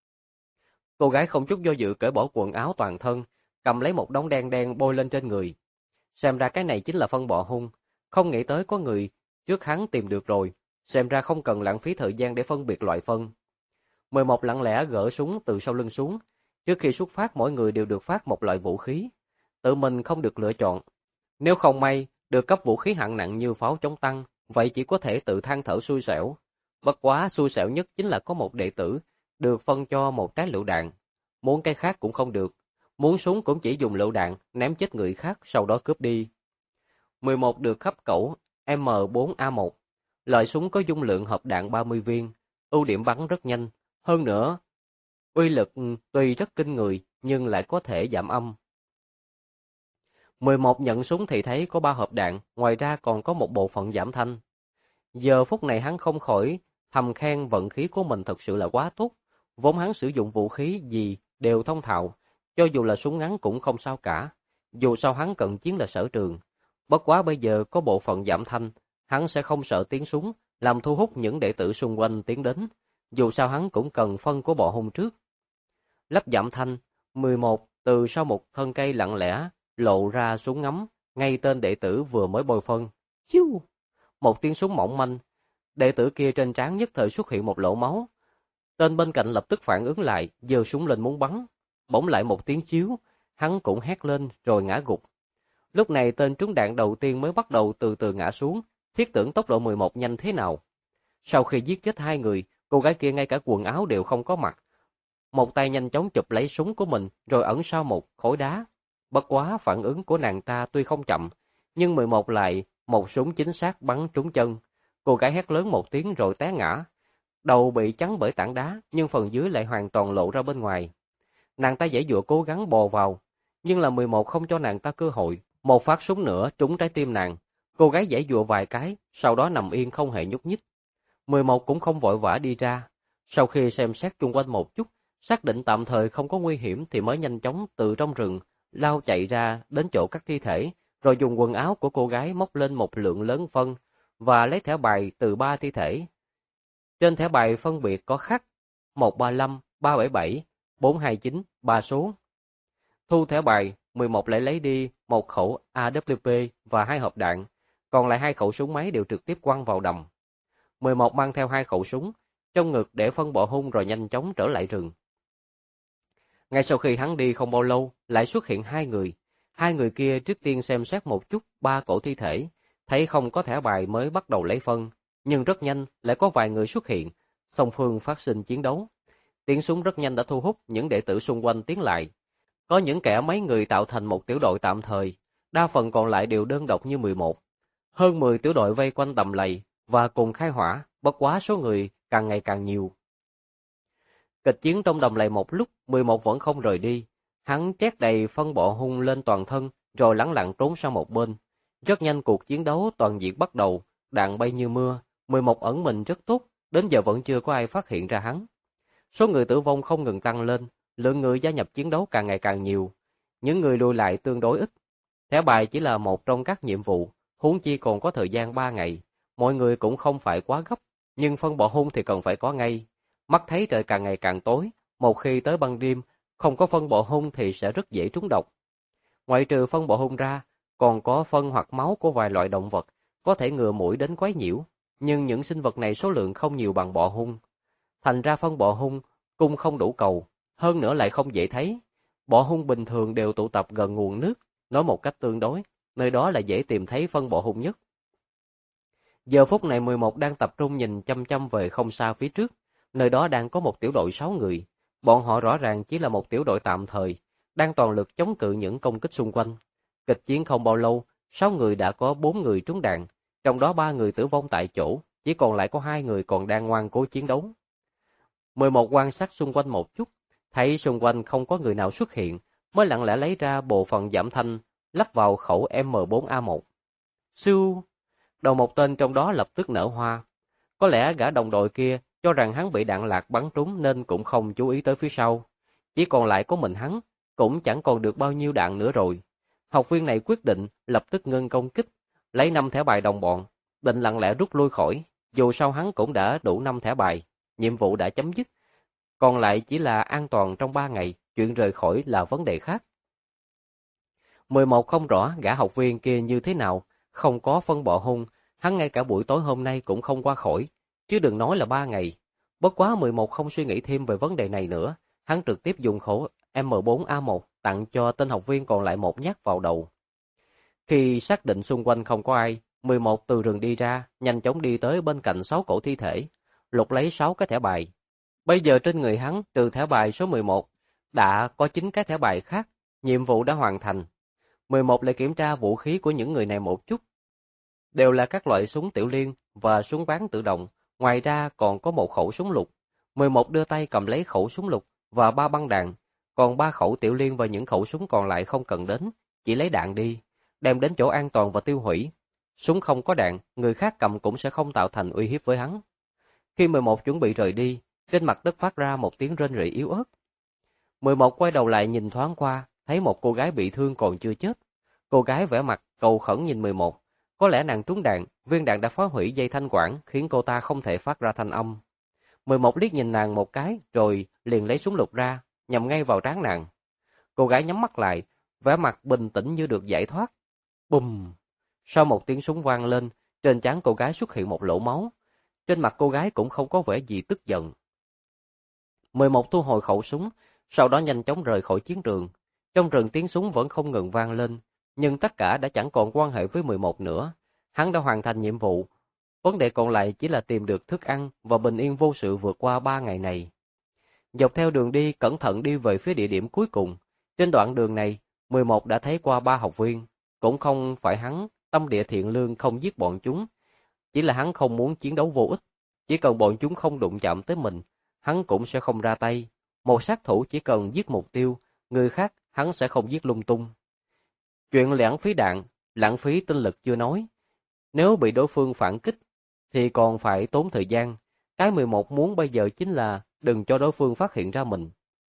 Cô gái không chút do dự cởi bỏ quần áo toàn thân, cầm lấy một đống đen đen bôi lên trên người. Xem ra cái này chính là phân bọ hung, không nghĩ tới có người trước hắn tìm được rồi, xem ra không cần lãng phí thời gian để phân biệt loại phân. 11 lặng lẽ gỡ súng từ sau lưng xuống, trước khi xuất phát mỗi người đều được phát một loại vũ khí, tự mình không được lựa chọn. Nếu không may được cấp vũ khí hạng nặng như pháo chống tăng, vậy chỉ có thể tự than thở xui xẻo. Bất quá xui xẻo nhất chính là có một đệ tử được phân cho một trái lựu đạn, muốn cái khác cũng không được, muốn súng cũng chỉ dùng lựu đạn ném chết người khác sau đó cướp đi. 11 được khắp cẩu M4A1, loại súng có dung lượng hộp đạn 30 viên, ưu điểm bắn rất nhanh, hơn nữa uy lực tuy rất kinh người nhưng lại có thể giảm âm. 11 nhận súng thì thấy có 3 hộp đạn, ngoài ra còn có một bộ phận giảm thanh. Giờ phút này hắn không khỏi thầm khen vận khí của mình thật sự là quá tốt, vốn hắn sử dụng vũ khí gì đều thông thạo, cho dù là súng ngắn cũng không sao cả, dù sao hắn cận chiến là sở trường. Bất quá bây giờ có bộ phận giảm thanh, hắn sẽ không sợ tiếng súng, làm thu hút những đệ tử xung quanh tiến đến, dù sao hắn cũng cần phân của bộ hung trước. Lắp giảm thanh, 11 từ sau một thân cây lặng lẽ lộ ra súng ngắm, ngay tên đệ tử vừa mới bôi phân. Chiu! Một tiếng súng mỏng manh, đệ tử kia trên trán nhất thời xuất hiện một lỗ máu. Tên bên cạnh lập tức phản ứng lại, giơ súng lên muốn bắn. Bỗng lại một tiếng chiếu, hắn cũng hét lên rồi ngã gục. Lúc này tên trúng đạn đầu tiên mới bắt đầu từ từ ngã xuống, thiết tưởng tốc độ 11 nhanh thế nào. Sau khi giết chết 2 người, cô gái kia ngay cả quần áo đều không có mặc. Một tay nhanh chóng chụp lấy súng của mình rồi ẩn sau một khối đá. Bất quá phản ứng của nàng ta tuy không chậm, nhưng 11 lại một súng chính xác bắn trúng chân. Cô gái hét lớn một tiếng rồi té ngã. Đầu bị chắn bởi tảng đá, nhưng phần dưới lại hoàn toàn lộ ra bên ngoài. Nàng ta giãy giụa cố gắng bò vào, nhưng là 11 không cho nàng ta cơ hội. Một phát súng nữa trúng trái tim nàng. Cô gái giãy giụa vài cái, sau đó nằm yên không hề nhúc nhích. 11 cũng không vội vã đi ra. Sau khi xem xét chung quanh một chút, xác định tạm thời không có nguy hiểm thì mới nhanh chóng từ trong rừng lao chạy ra đến chỗ các thi thể, rồi dùng quần áo của cô gái móc lên một lượng lớn phân và lấy thẻ bài từ 3 thi thể. Trên thẻ bài phân biệt có khắc 135, 377, 429, 3 số. Thu thẻ bài, 11 lại lấy đi một khẩu AWP và 2 hộp đạn, còn lại 2 khẩu súng máy đều trực tiếp quăng vào đầm. 11 mang theo 2 khẩu súng, trong ngực để phân bộ hung rồi nhanh chóng trở lại rừng. Ngay sau khi hắn đi không bao lâu, lại xuất hiện 2 người. 2 người kia trước tiên xem xét một chút 3 cổ thi thể, thấy không có thẻ bài mới bắt đầu lấy phân, nhưng rất nhanh lại có vài người xuất hiện, song phương phát sinh chiến đấu. Tiếng súng rất nhanh đã thu hút những đệ tử xung quanh tiến lại. Có những kẻ mấy người tạo thành một tiểu đội tạm thời, đa phần còn lại đều đơn độc như 11. Hơn 10 tiểu đội vây quanh đầm lầy và cùng khai hỏa, bất quá số người càng ngày càng nhiều. Kịch chiến trong đầm lầy một lúc, 11 vẫn không rời đi. Hắn trét đầy phân bộ hung lên toàn thân, rồi lẳng lặng trốn sang một bên. Rất nhanh cuộc chiến đấu toàn diện bắt đầu, đạn bay như mưa. 11 ẩn mình rất tốt, đến giờ vẫn chưa có ai phát hiện ra hắn. Số người tử vong không ngừng tăng lên, lượng người gia nhập chiến đấu càng ngày càng nhiều. Những người lùi lại tương đối ít. Thẻ bài chỉ là một trong các nhiệm vụ, huống chi còn có thời gian 3 ngày. Mọi người cũng không phải quá gấp, nhưng phân bộ hung thì cần phải có ngay. Mắt thấy trời càng ngày càng tối, một khi tới ban đêm, không có phân bộ hung thì sẽ rất dễ trúng độc. Ngoại trừ phân bộ hung ra, còn có phân hoặc máu của vài loại động vật, có thể ngừa muỗi đến quấy nhiễu, nhưng những sinh vật này số lượng không nhiều bằng bọ hung. Thành ra phân bọ hung cung không đủ cầu, hơn nữa lại không dễ thấy. Bọ hung bình thường đều tụ tập gần nguồn nước, nói một cách tương đối, nơi đó là dễ tìm thấy phân bọ hung nhất. Giờ phút này 11 đang tập trung nhìn chăm chăm về không xa phía trước, nơi đó đang có một tiểu đội 6 người. Bọn họ rõ ràng chỉ là một tiểu đội tạm thời, đang toàn lực chống cự những công kích xung quanh. Kịch chiến không bao lâu, 6 người đã có 4 người trúng đạn, trong đó 3 người tử vong tại chỗ, chỉ còn lại có 2 người còn đang ngoan cố chiến đấu. 11 quan sát xung quanh một chút, thấy xung quanh không có người nào xuất hiện, mới lặng lẽ lấy ra bộ phận giảm thanh, lắp vào khẩu M4A1. Siêu! Đầu một tên trong đó lập tức nở hoa. Có lẽ gã đồng đội kia cho rằng hắn bị đạn lạc bắn trúng nên cũng không chú ý tới phía sau. Chỉ còn lại có mình hắn, cũng chẳng còn được bao nhiêu đạn nữa rồi. Học viên này quyết định lập tức ngưng công kích, lấy 5 thẻ bài đồng bọn, định lặng lẽ rút lui khỏi. Dù sao hắn cũng đã đủ 5 thẻ bài, nhiệm vụ đã chấm dứt. Còn lại chỉ là an toàn trong 3 ngày, chuyện rời khỏi là vấn đề khác. 11 không rõ gã học viên kia như thế nào, không có phân bọ hung, Hắn ngay cả buổi tối hôm nay cũng không qua khỏi, chứ đừng nói là 3 ngày. Bất quá 11 không suy nghĩ thêm về vấn đề này nữa, hắn trực tiếp dùng khẩu M4A1 tặng cho tên học viên còn lại một nhát vào đầu. Khi xác định xung quanh không có ai, 11 từ rừng đi ra, nhanh chóng đi tới bên cạnh 6 cổ thi thể, lục lấy 6 cái thẻ bài. Bây giờ trên người hắn, trừ thẻ bài số 11, đã có 9 cái thẻ bài khác, nhiệm vụ đã hoàn thành. 11 lại kiểm tra vũ khí của những người này một chút. Đều là các loại súng tiểu liên và súng bắn tự động, ngoài ra còn có một khẩu súng lục. 11 đưa tay cầm lấy khẩu súng lục và 3 băng đạn, còn 3 khẩu tiểu liên và những khẩu súng còn lại không cần đến, chỉ lấy đạn đi, đem đến chỗ an toàn và tiêu hủy. Súng không có đạn, người khác cầm cũng sẽ không tạo thành uy hiếp với hắn. Khi 11 chuẩn bị rời đi, trên mặt đất phát ra một tiếng rên rỉ yếu ớt. 11 quay đầu lại nhìn thoáng qua, thấy một cô gái bị thương còn chưa chết. Cô gái vẻ mặt cầu khẩn nhìn 11. Có lẽ nàng trúng đạn, viên đạn đã phá hủy dây thanh quản, khiến cô ta không thể phát ra thanh âm. 11 liếc nhìn nàng một cái, rồi liền lấy súng lục ra, nhắm ngay vào trán nàng. Cô gái nhắm mắt lại, vẻ mặt bình tĩnh như được giải thoát. Bùm! Sau một tiếng súng vang lên, trên trán cô gái xuất hiện một lỗ máu. Trên mặt cô gái cũng không có vẻ gì tức giận. 11 thu hồi khẩu súng, sau đó nhanh chóng rời khỏi chiến trường. Trong rừng tiếng súng vẫn không ngừng vang lên, nhưng tất cả đã chẳng còn quan hệ với 11 nữa. Hắn đã hoàn thành nhiệm vụ. Vấn đề còn lại chỉ là tìm được thức ăn và bình yên vô sự vượt qua 3 ngày này. Dọc theo đường đi, cẩn thận đi về phía địa điểm cuối cùng. Trên đoạn đường này, 11 đã thấy qua 3 học viên. Cũng không phải hắn tâm địa thiện lương không giết bọn chúng. Chỉ là hắn không muốn chiến đấu vô ích. Chỉ cần bọn chúng không đụng chạm tới mình, hắn cũng sẽ không ra tay. Một sát thủ chỉ cần giết mục tiêu, người khác hắn sẽ không giết lung tung. Chuyện lãng phí đạn, lãng phí tinh lực chưa nói. Nếu bị đối phương phản kích, thì còn phải tốn thời gian. Cái 11 muốn bây giờ chính là đừng cho đối phương phát hiện ra mình.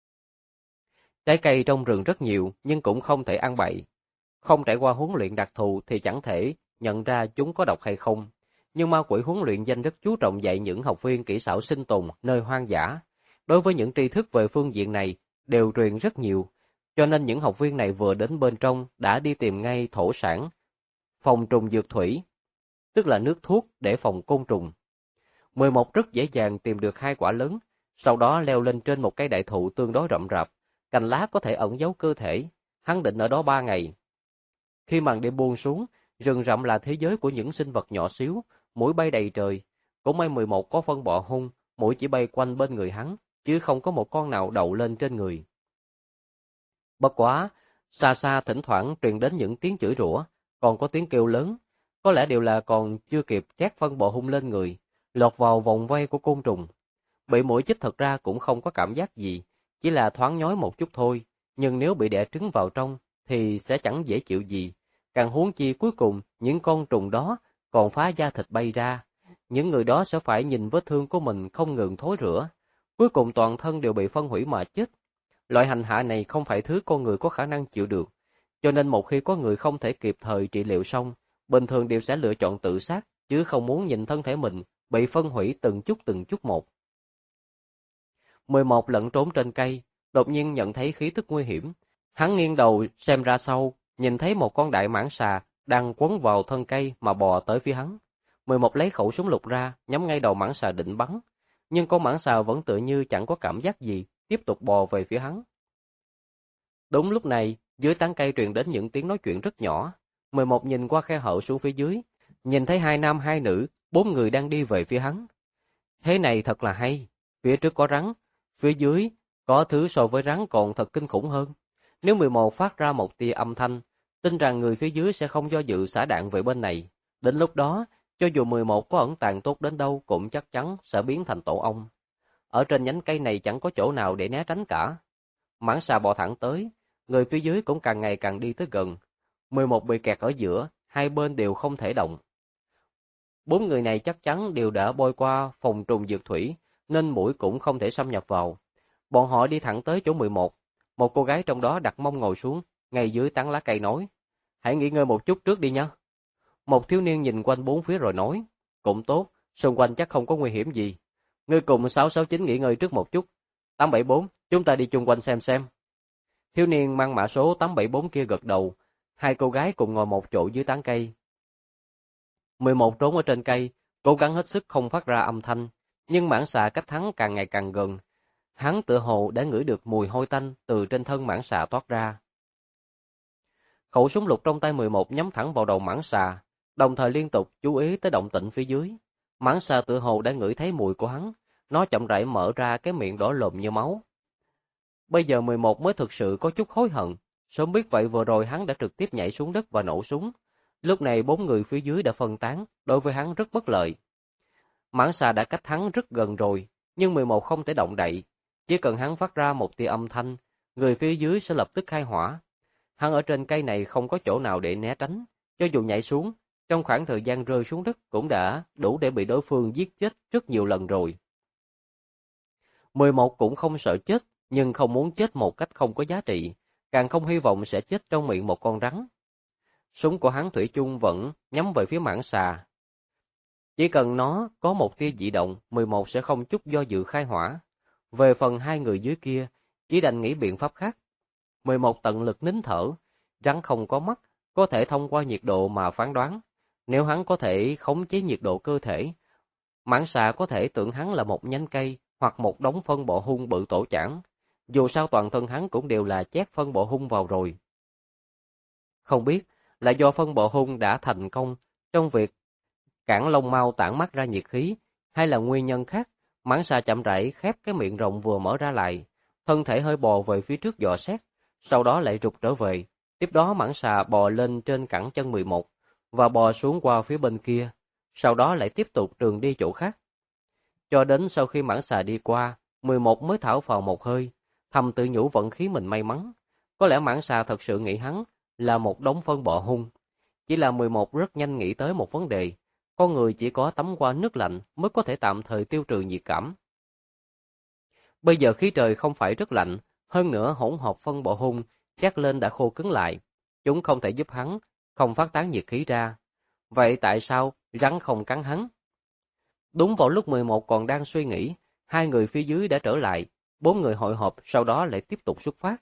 Trái cây trong rừng rất nhiều, nhưng cũng không thể ăn bậy. Không trải qua huấn luyện đặc thù thì chẳng thể nhận ra chúng có độc hay không. Nhưng ma quỷ huấn luyện danh rất chú trọng dạy những học viên kỹ xảo sinh tồn nơi hoang dã. Đối với những tri thức về phương diện này đều truyền rất nhiều, cho nên những học viên này vừa đến bên trong đã đi tìm ngay thổ sản, phòng trùng dược thủy, tức là nước thuốc để phòng côn trùng. 11 rất dễ dàng tìm được 2 quả lớn, sau đó leo lên trên một cây đại thụ tương đối rậm rạp, cành lá có thể ẩn giấu cơ thể, hắn định ở đó 3 ngày. Khi màn đêm buông xuống, rừng rậm là thế giới của những sinh vật nhỏ xíu, muỗi bay đầy trời. Cũng may 11 có phân bọ hung, muỗi chỉ bay quanh bên người hắn, chứ không có một con nào đậu lên trên người. Bất quá, xa xa thỉnh thoảng truyền đến những tiếng chửi rủa, còn có tiếng kêu lớn, có lẽ đều là còn chưa kịp trét phân bọ hung lên người, lọt vào vòng vây của côn trùng. Bị muỗi chích thật ra cũng không có cảm giác gì, chỉ là thoáng nhói một chút thôi, nhưng nếu bị đẻ trứng vào trong thì sẽ chẳng dễ chịu gì. Càng huống chi cuối cùng những con trùng đó còn phá da thịt bay ra, những người đó sẽ phải nhìn vết thương của mình không ngừng thối rữa, cuối cùng toàn thân đều bị phân hủy mà chết. Loại hành hạ này không phải thứ con người có khả năng chịu được, cho nên một khi có người không thể kịp thời trị liệu xong, bình thường đều sẽ lựa chọn tự sát, chứ không muốn nhìn thân thể mình bị phân hủy từng chút một. 11 lẫn trốn trên cây, đột nhiên nhận thấy khí tức nguy hiểm. Hắn nghiêng đầu xem ra sau, nhìn thấy một con đại mãng xà đang quấn vào thân cây mà bò tới phía hắn. 11 lấy khẩu súng lục ra, nhắm ngay đầu mãng xà định bắn, nhưng con mãng xà vẫn tựa như chẳng có cảm giác gì, tiếp tục bò về phía hắn. Đúng lúc này, dưới tán cây truyền đến những tiếng nói chuyện rất nhỏ. 11 nhìn qua khe hở xuống phía dưới, nhìn thấy 2 nam 2 nữ, 4 người đang đi về phía hắn. Thế này thật là hay, phía trước có rắn, phía dưới có thứ so với rắn còn thật kinh khủng hơn. Nếu 11 phát ra một tia âm thanh, tin rằng người phía dưới sẽ không do dự xả đạn về bên này. Đến lúc đó, cho dù 11 có ẩn tàng tốt đến đâu cũng chắc chắn sẽ biến thành tổ ong. Ở trên nhánh cây này chẳng có chỗ nào để né tránh cả. Mãng xà bò thẳng tới, người phía dưới cũng càng ngày càng đi tới gần. 11 bị kẹt ở giữa, hai bên đều không thể động. 4 người này chắc chắn đều đã bôi qua phòng trùng dược thủy, nên muỗi cũng không thể xâm nhập vào. Bọn họ đi thẳng tới chỗ 11. Một cô gái trong đó đặt mông ngồi xuống, ngay dưới tán lá cây nói: "Hãy nghỉ ngơi một chút trước đi nha." Một thiếu niên nhìn quanh bốn phía rồi nói: "Cũng tốt, xung quanh chắc không có nguy hiểm gì. Ngươi cùng 669 nghỉ ngơi trước một chút. 874, chúng ta đi chung quanh xem." Thiếu niên mang mã số 874 kia gật đầu, hai cô gái cùng ngồi một chỗ dưới tán cây. 11 trốn ở trên cây, cố gắng hết sức không phát ra âm thanh, nhưng mãng xà cách hắn càng ngày càng gần. Hắn tựa hồ đã ngửi được mùi hôi tanh từ trên thân mãng xà toát ra. Khẩu súng lục trong tay 11 nhắm thẳng vào đầu mãng xà, đồng thời liên tục chú ý tới động tĩnh phía dưới. Mãng xà tựa hồ đã ngửi thấy mùi của hắn, nó chậm rãi mở ra cái miệng đỏ lồm như máu. Bây giờ 11 mới thực sự có chút hối hận, sớm biết vậy vừa rồi hắn đã trực tiếp nhảy xuống đất và nổ súng. Lúc này 4 người phía dưới đã phân tán, đối với hắn rất bất lợi. Mãng xà đã cách hắn rất gần rồi, nhưng 11 không thể động đậy. Chỉ cần hắn phát ra một tia âm thanh, người phía dưới sẽ lập tức khai hỏa. Hắn ở trên cây này không có chỗ nào để né tránh, cho dù nhảy xuống, trong khoảng thời gian rơi xuống đất cũng đã đủ để bị đối phương giết chết rất nhiều lần rồi. 11 cũng không sợ chết, nhưng không muốn chết một cách không có giá trị, càng không hy vọng sẽ chết trong miệng một con rắn. Súng của hắn thủy chung vẫn nhắm về phía mãng xà. Chỉ cần nó có một tia dị động, 11 sẽ không chút do dự khai hỏa. Về phần hai người dưới kia, chỉ đành nghĩ biện pháp khác. 11 tận lực nín thở, rắn không có mắt, có thể thông qua nhiệt độ mà phán đoán. Nếu hắn có thể khống chế nhiệt độ cơ thể, mãng xà có thể tưởng hắn là một nhánh cây hoặc một đống phân bọ hung bự tổ chảng. Dù sao toàn thân hắn cũng đều là chét phân bọ hung vào rồi. Không biết là do phân bọ hung đã thành công trong việc cản lông mao tản mát ra nhiệt khí, hay là nguyên nhân khác, mãng xà chậm rãi khép cái miệng rộng vừa mở ra lại, thân thể hơi bò về phía trước dò xét, sau đó lại rụt trở về. Tiếp đó mãng xà bò lên trên cẳng chân 11 và bò xuống qua phía bên kia, sau đó lại tiếp tục trường đi chỗ khác. Cho đến sau khi mãng xà đi qua, 11 mới thở phào một hơi, thầm tự nhủ vận khí mình may mắn. Có lẽ mãng xà thật sự nghĩ hắn là một đống phân bọ hung. Chỉ là 11 rất nhanh nghĩ tới một vấn đề, con người chỉ có tắm qua nước lạnh mới có thể tạm thời tiêu trừ nhiệt cảm. Bây giờ khí trời không phải rất lạnh, hơn nữa hỗn hợp phân bọ hung chắc lên đã khô cứng lại, chúng không thể giúp hắn không phát tán nhiệt khí ra. Vậy tại sao rắn không cắn hắn? Đúng vào lúc 11 còn đang suy nghĩ, hai người phía dưới đã trở lại, 4 người hội họp sau đó lại tiếp tục xuất phát.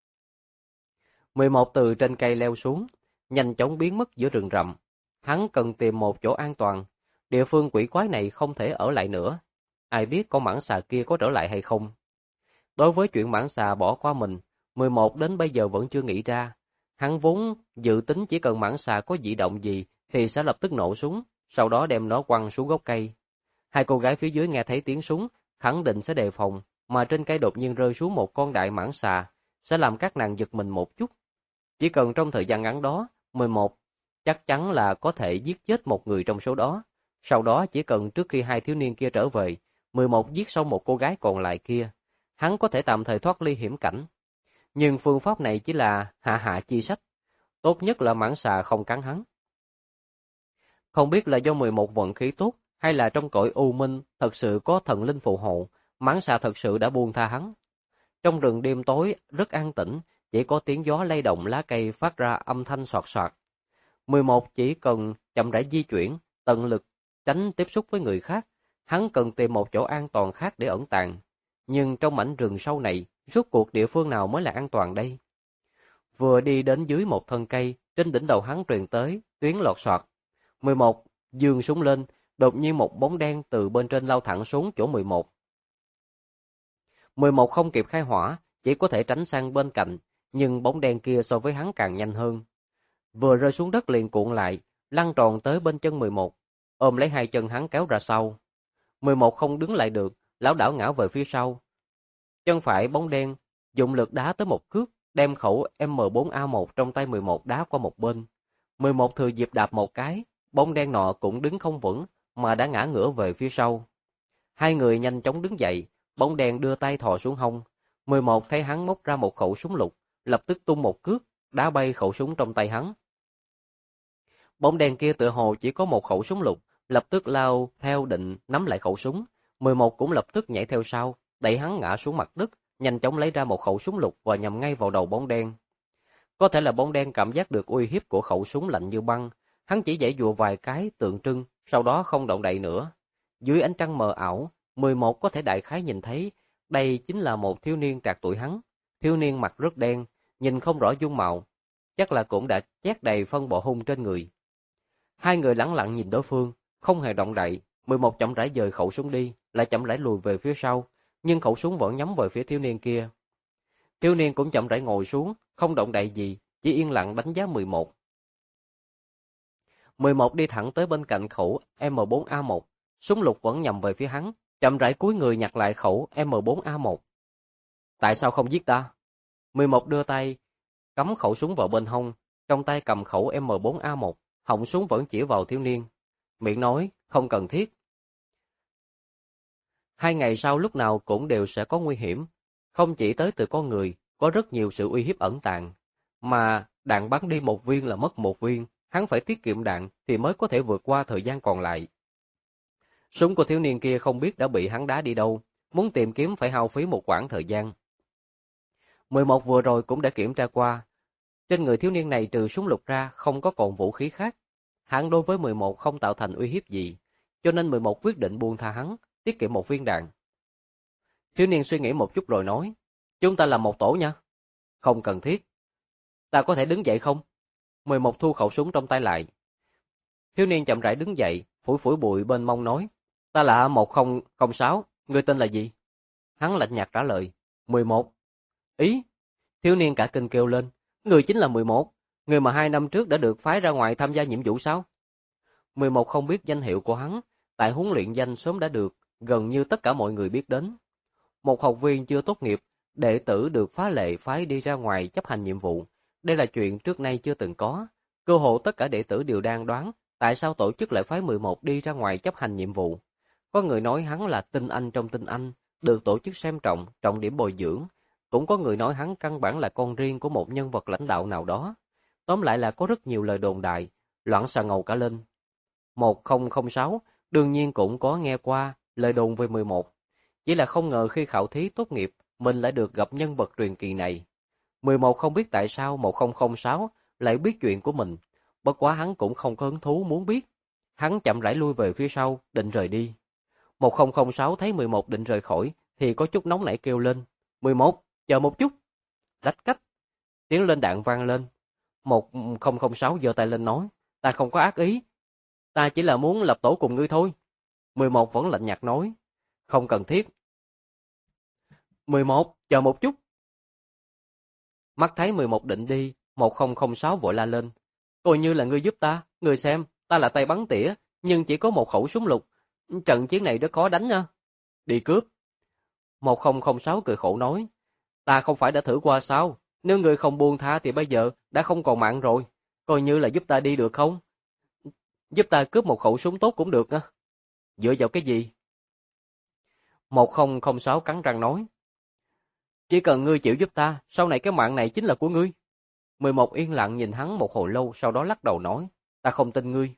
11 từ trên cây leo xuống, nhanh chóng biến mất giữa rừng rậm. Hắn cần tìm một chỗ an toàn, địa phương quỷ quái này không thể ở lại nữa. Ai biết con mãng xà kia có trở lại hay không? Đối với chuyện mãng xà bỏ qua mình, 11 đến bây giờ vẫn chưa nghĩ ra. Hắn vốn dự tính chỉ cần mãng xà có dị động gì thì sẽ lập tức nổ súng, sau đó đem nó quăng xuống gốc cây. Hai cô gái phía dưới nghe thấy tiếng súng, khẳng định sẽ đề phòng, mà trên cây đột nhiên rơi xuống một con đại mãng xà, sẽ làm các nàng giật mình một chút. Chỉ cần trong thời gian ngắn đó, 11 chắc chắn là có thể giết chết một người trong số đó. Sau đó chỉ cần trước khi hai thiếu niên kia trở về, 11 giết xong một cô gái còn lại kia, hắn có thể tạm thời thoát ly hiểm cảnh. Nhưng phương pháp này chỉ là hạ hạ chi sách, tốt nhất là mãng xà không cắn hắn. Không biết là do 11 vận khí tốt, hay là trong cõi u minh thật sự có thần linh phù hộ, mãng xà thật sự đã buông tha hắn. Trong rừng đêm tối rất an tĩnh, chỉ có tiếng gió lay động lá cây phát ra âm thanh xoạt xoạt. 11 chỉ cần chậm rãi di chuyển, tận lực tránh tiếp xúc với người khác, hắn cần tìm một chỗ an toàn khác để ẩn tàng. Nhưng trong mảnh rừng sâu này, rốt cuộc địa phương nào mới là an toàn đây? Vừa đi đến dưới một thân cây, trên đỉnh đầu hắn truyền tới tiếng lọt xoạt. 11 giương súng lên, đột nhiên một bóng đen từ bên trên lao thẳng xuống chỗ 11. 11 không kịp khai hỏa, chỉ có thể tránh sang bên cạnh, nhưng bóng đen kia so với hắn càng nhanh hơn. Vừa rơi xuống đất liền cuộn lại, lăn tròn tới bên chân 11, ôm lấy hai chân hắn kéo ra sau. 11 không đứng lại được, lảo đảo ngã về phía sau. Chân phải bóng đen dụng lực đá tới một cước, đem khẩu M4A1 trong tay 11 đá qua một bên. 11 thừa dịp đạp một cái, bóng đen nọ cũng đứng không vững mà đã ngã ngửa về phía sau. Hai người nhanh chóng đứng dậy, bóng đen đưa tay thò xuống hông. 11 thấy hắn móc ra một khẩu súng lục, lập tức tung một cước, đá bay khẩu súng trong tay hắn. Bóng đen kia tựa hồ chỉ có một khẩu súng lục, lập tức lao theo định nắm lại khẩu súng. 11 cũng lập tức nhảy theo sau, đẩy hắn ngã xuống mặt đất, nhanh chóng lấy ra một khẩu súng lục và nhắm ngay vào đầu bóng đen. Có thể là bóng đen cảm giác được uy hiếp của khẩu súng lạnh như băng, hắn chỉ giãy giụa vài cái tượng trưng, sau đó không động đậy nữa. Dưới ánh trăng mờ ảo, 11 có thể đại khái nhìn thấy, đây chính là một thiếu niên trạc tuổi hắn. Thiếu niên mặt rất đen, nhìn không rõ dung mạo, chắc là cũng đã chét đầy phân bọ hung trên người. Hai người lẳng lặng nhìn đối phương, không hề động đậy. 11 chậm rãi dời khẩu súng đi, lại chậm rãi lùi về phía sau, nhưng khẩu súng vẫn nhắm về phía thiếu niên kia. Thiếu niên cũng chậm rãi ngồi xuống, không động đậy gì, chỉ yên lặng đánh giá 11. 11 đi thẳng tới bên cạnh khẩu M4A1, súng lục vẫn nhắm về phía hắn, chậm rãi cúi người nhặt lại khẩu M4A1. Tại sao không giết ta? 11 đưa tay, cắm khẩu súng vào bên hông, trong tay cầm khẩu M4A1, họng súng vẫn chỉ vào thiếu niên. Miệng nói, không cần thiết. 2 ngày sau lúc nào cũng đều sẽ có nguy hiểm, không chỉ tới từ con người, có rất nhiều sự uy hiếp ẩn tàng. Mà đạn bắn đi một viên là mất một viên, hắn phải tiết kiệm đạn thì mới có thể vượt qua thời gian còn lại. Súng của thiếu niên kia không biết đã bị hắn đá đi đâu, muốn tìm kiếm phải hao phí một quãng thời gian. 11 vừa rồi cũng đã kiểm tra qua, trên người thiếu niên này trừ súng lục ra không có còn vũ khí khác. Hắn đối với 11 không tạo thành uy hiếp gì, cho nên 11 quyết định buông tha hắn, tiết kiệm một viên đạn. Thiếu niên suy nghĩ một chút rồi nói, chúng ta làm một tổ nha. Không cần thiết. Ta có thể đứng dậy không? 11 thu khẩu súng trong tay lại. Thiếu niên chậm rãi đứng dậy, phủi phủi bụi bên mông nói, ta là 1006, ngươi tên là gì? Hắn lạnh nhạt trả lời, 11. Ý? Thiếu niên cả kinh kêu lên, người chính là 11, người mà 2 năm trước đã được phái ra ngoài tham gia nhiệm vụ sao? 11 không biết danh hiệu của hắn, tại huấn luyện danh sớm đã được, gần như tất cả mọi người biết đến. Một học viên chưa tốt nghiệp, đệ tử được phá lệ phái đi ra ngoài chấp hành nhiệm vụ. Đây là chuyện trước nay chưa từng có. Cơ hồ tất cả đệ tử đều đang đoán tại sao tổ chức lại phái 11 đi ra ngoài chấp hành nhiệm vụ. Có người nói hắn là tinh anh trong tinh anh, được tổ chức xem trọng, trọng điểm bồi dưỡng. Cũng có người nói hắn căn bản là con riêng của một nhân vật lãnh đạo nào đó. Tóm lại là có rất nhiều lời đồn đại, loạn xà ngầu cả lên. 1006 đương nhiên cũng có nghe qua lời đồn về 11. Chỉ là không ngờ khi khảo thí tốt nghiệp, mình lại được gặp nhân vật truyền kỳ này. 11 không biết tại sao 1006 lại biết chuyện của mình, bất quá hắn cũng không có hứng thú muốn biết. Hắn chậm rãi lui về phía sau, định rời đi. 1006 thấy 11 định rời khỏi, thì có chút nóng nảy kêu lên. 11, chờ một chút. Lách cách. Tiếng lên đạn vang lên. 1006 giơ tay lên nói, ta không có ác ý. Ta chỉ là muốn lập tổ cùng ngươi thôi. 11 vẫn lạnh nhạt nói, không cần thiết. 11, chờ một chút. Mắt thấy 11 định đi, 1006 vội la lên. Coi như là ngươi giúp ta, ngươi xem, ta là tay bắn tỉa, nhưng chỉ có một khẩu súng lục. Trận chiến này rất khó đánh nha. Đi cướp. 1006 cười khổ nói, ta không phải đã thử qua sao, nếu ngươi không buông tha thì bây giờ đã không còn mạng rồi. Coi như là giúp ta đi được không? Giúp ta cướp một khẩu súng tốt cũng được á. Dựa vào cái gì? 1006 cắn răng nói, chỉ cần ngươi chịu giúp ta, sau này cái mạng này chính là của ngươi. 11 yên lặng nhìn hắn một hồi lâu, sau đó lắc đầu nói, ta không tin ngươi.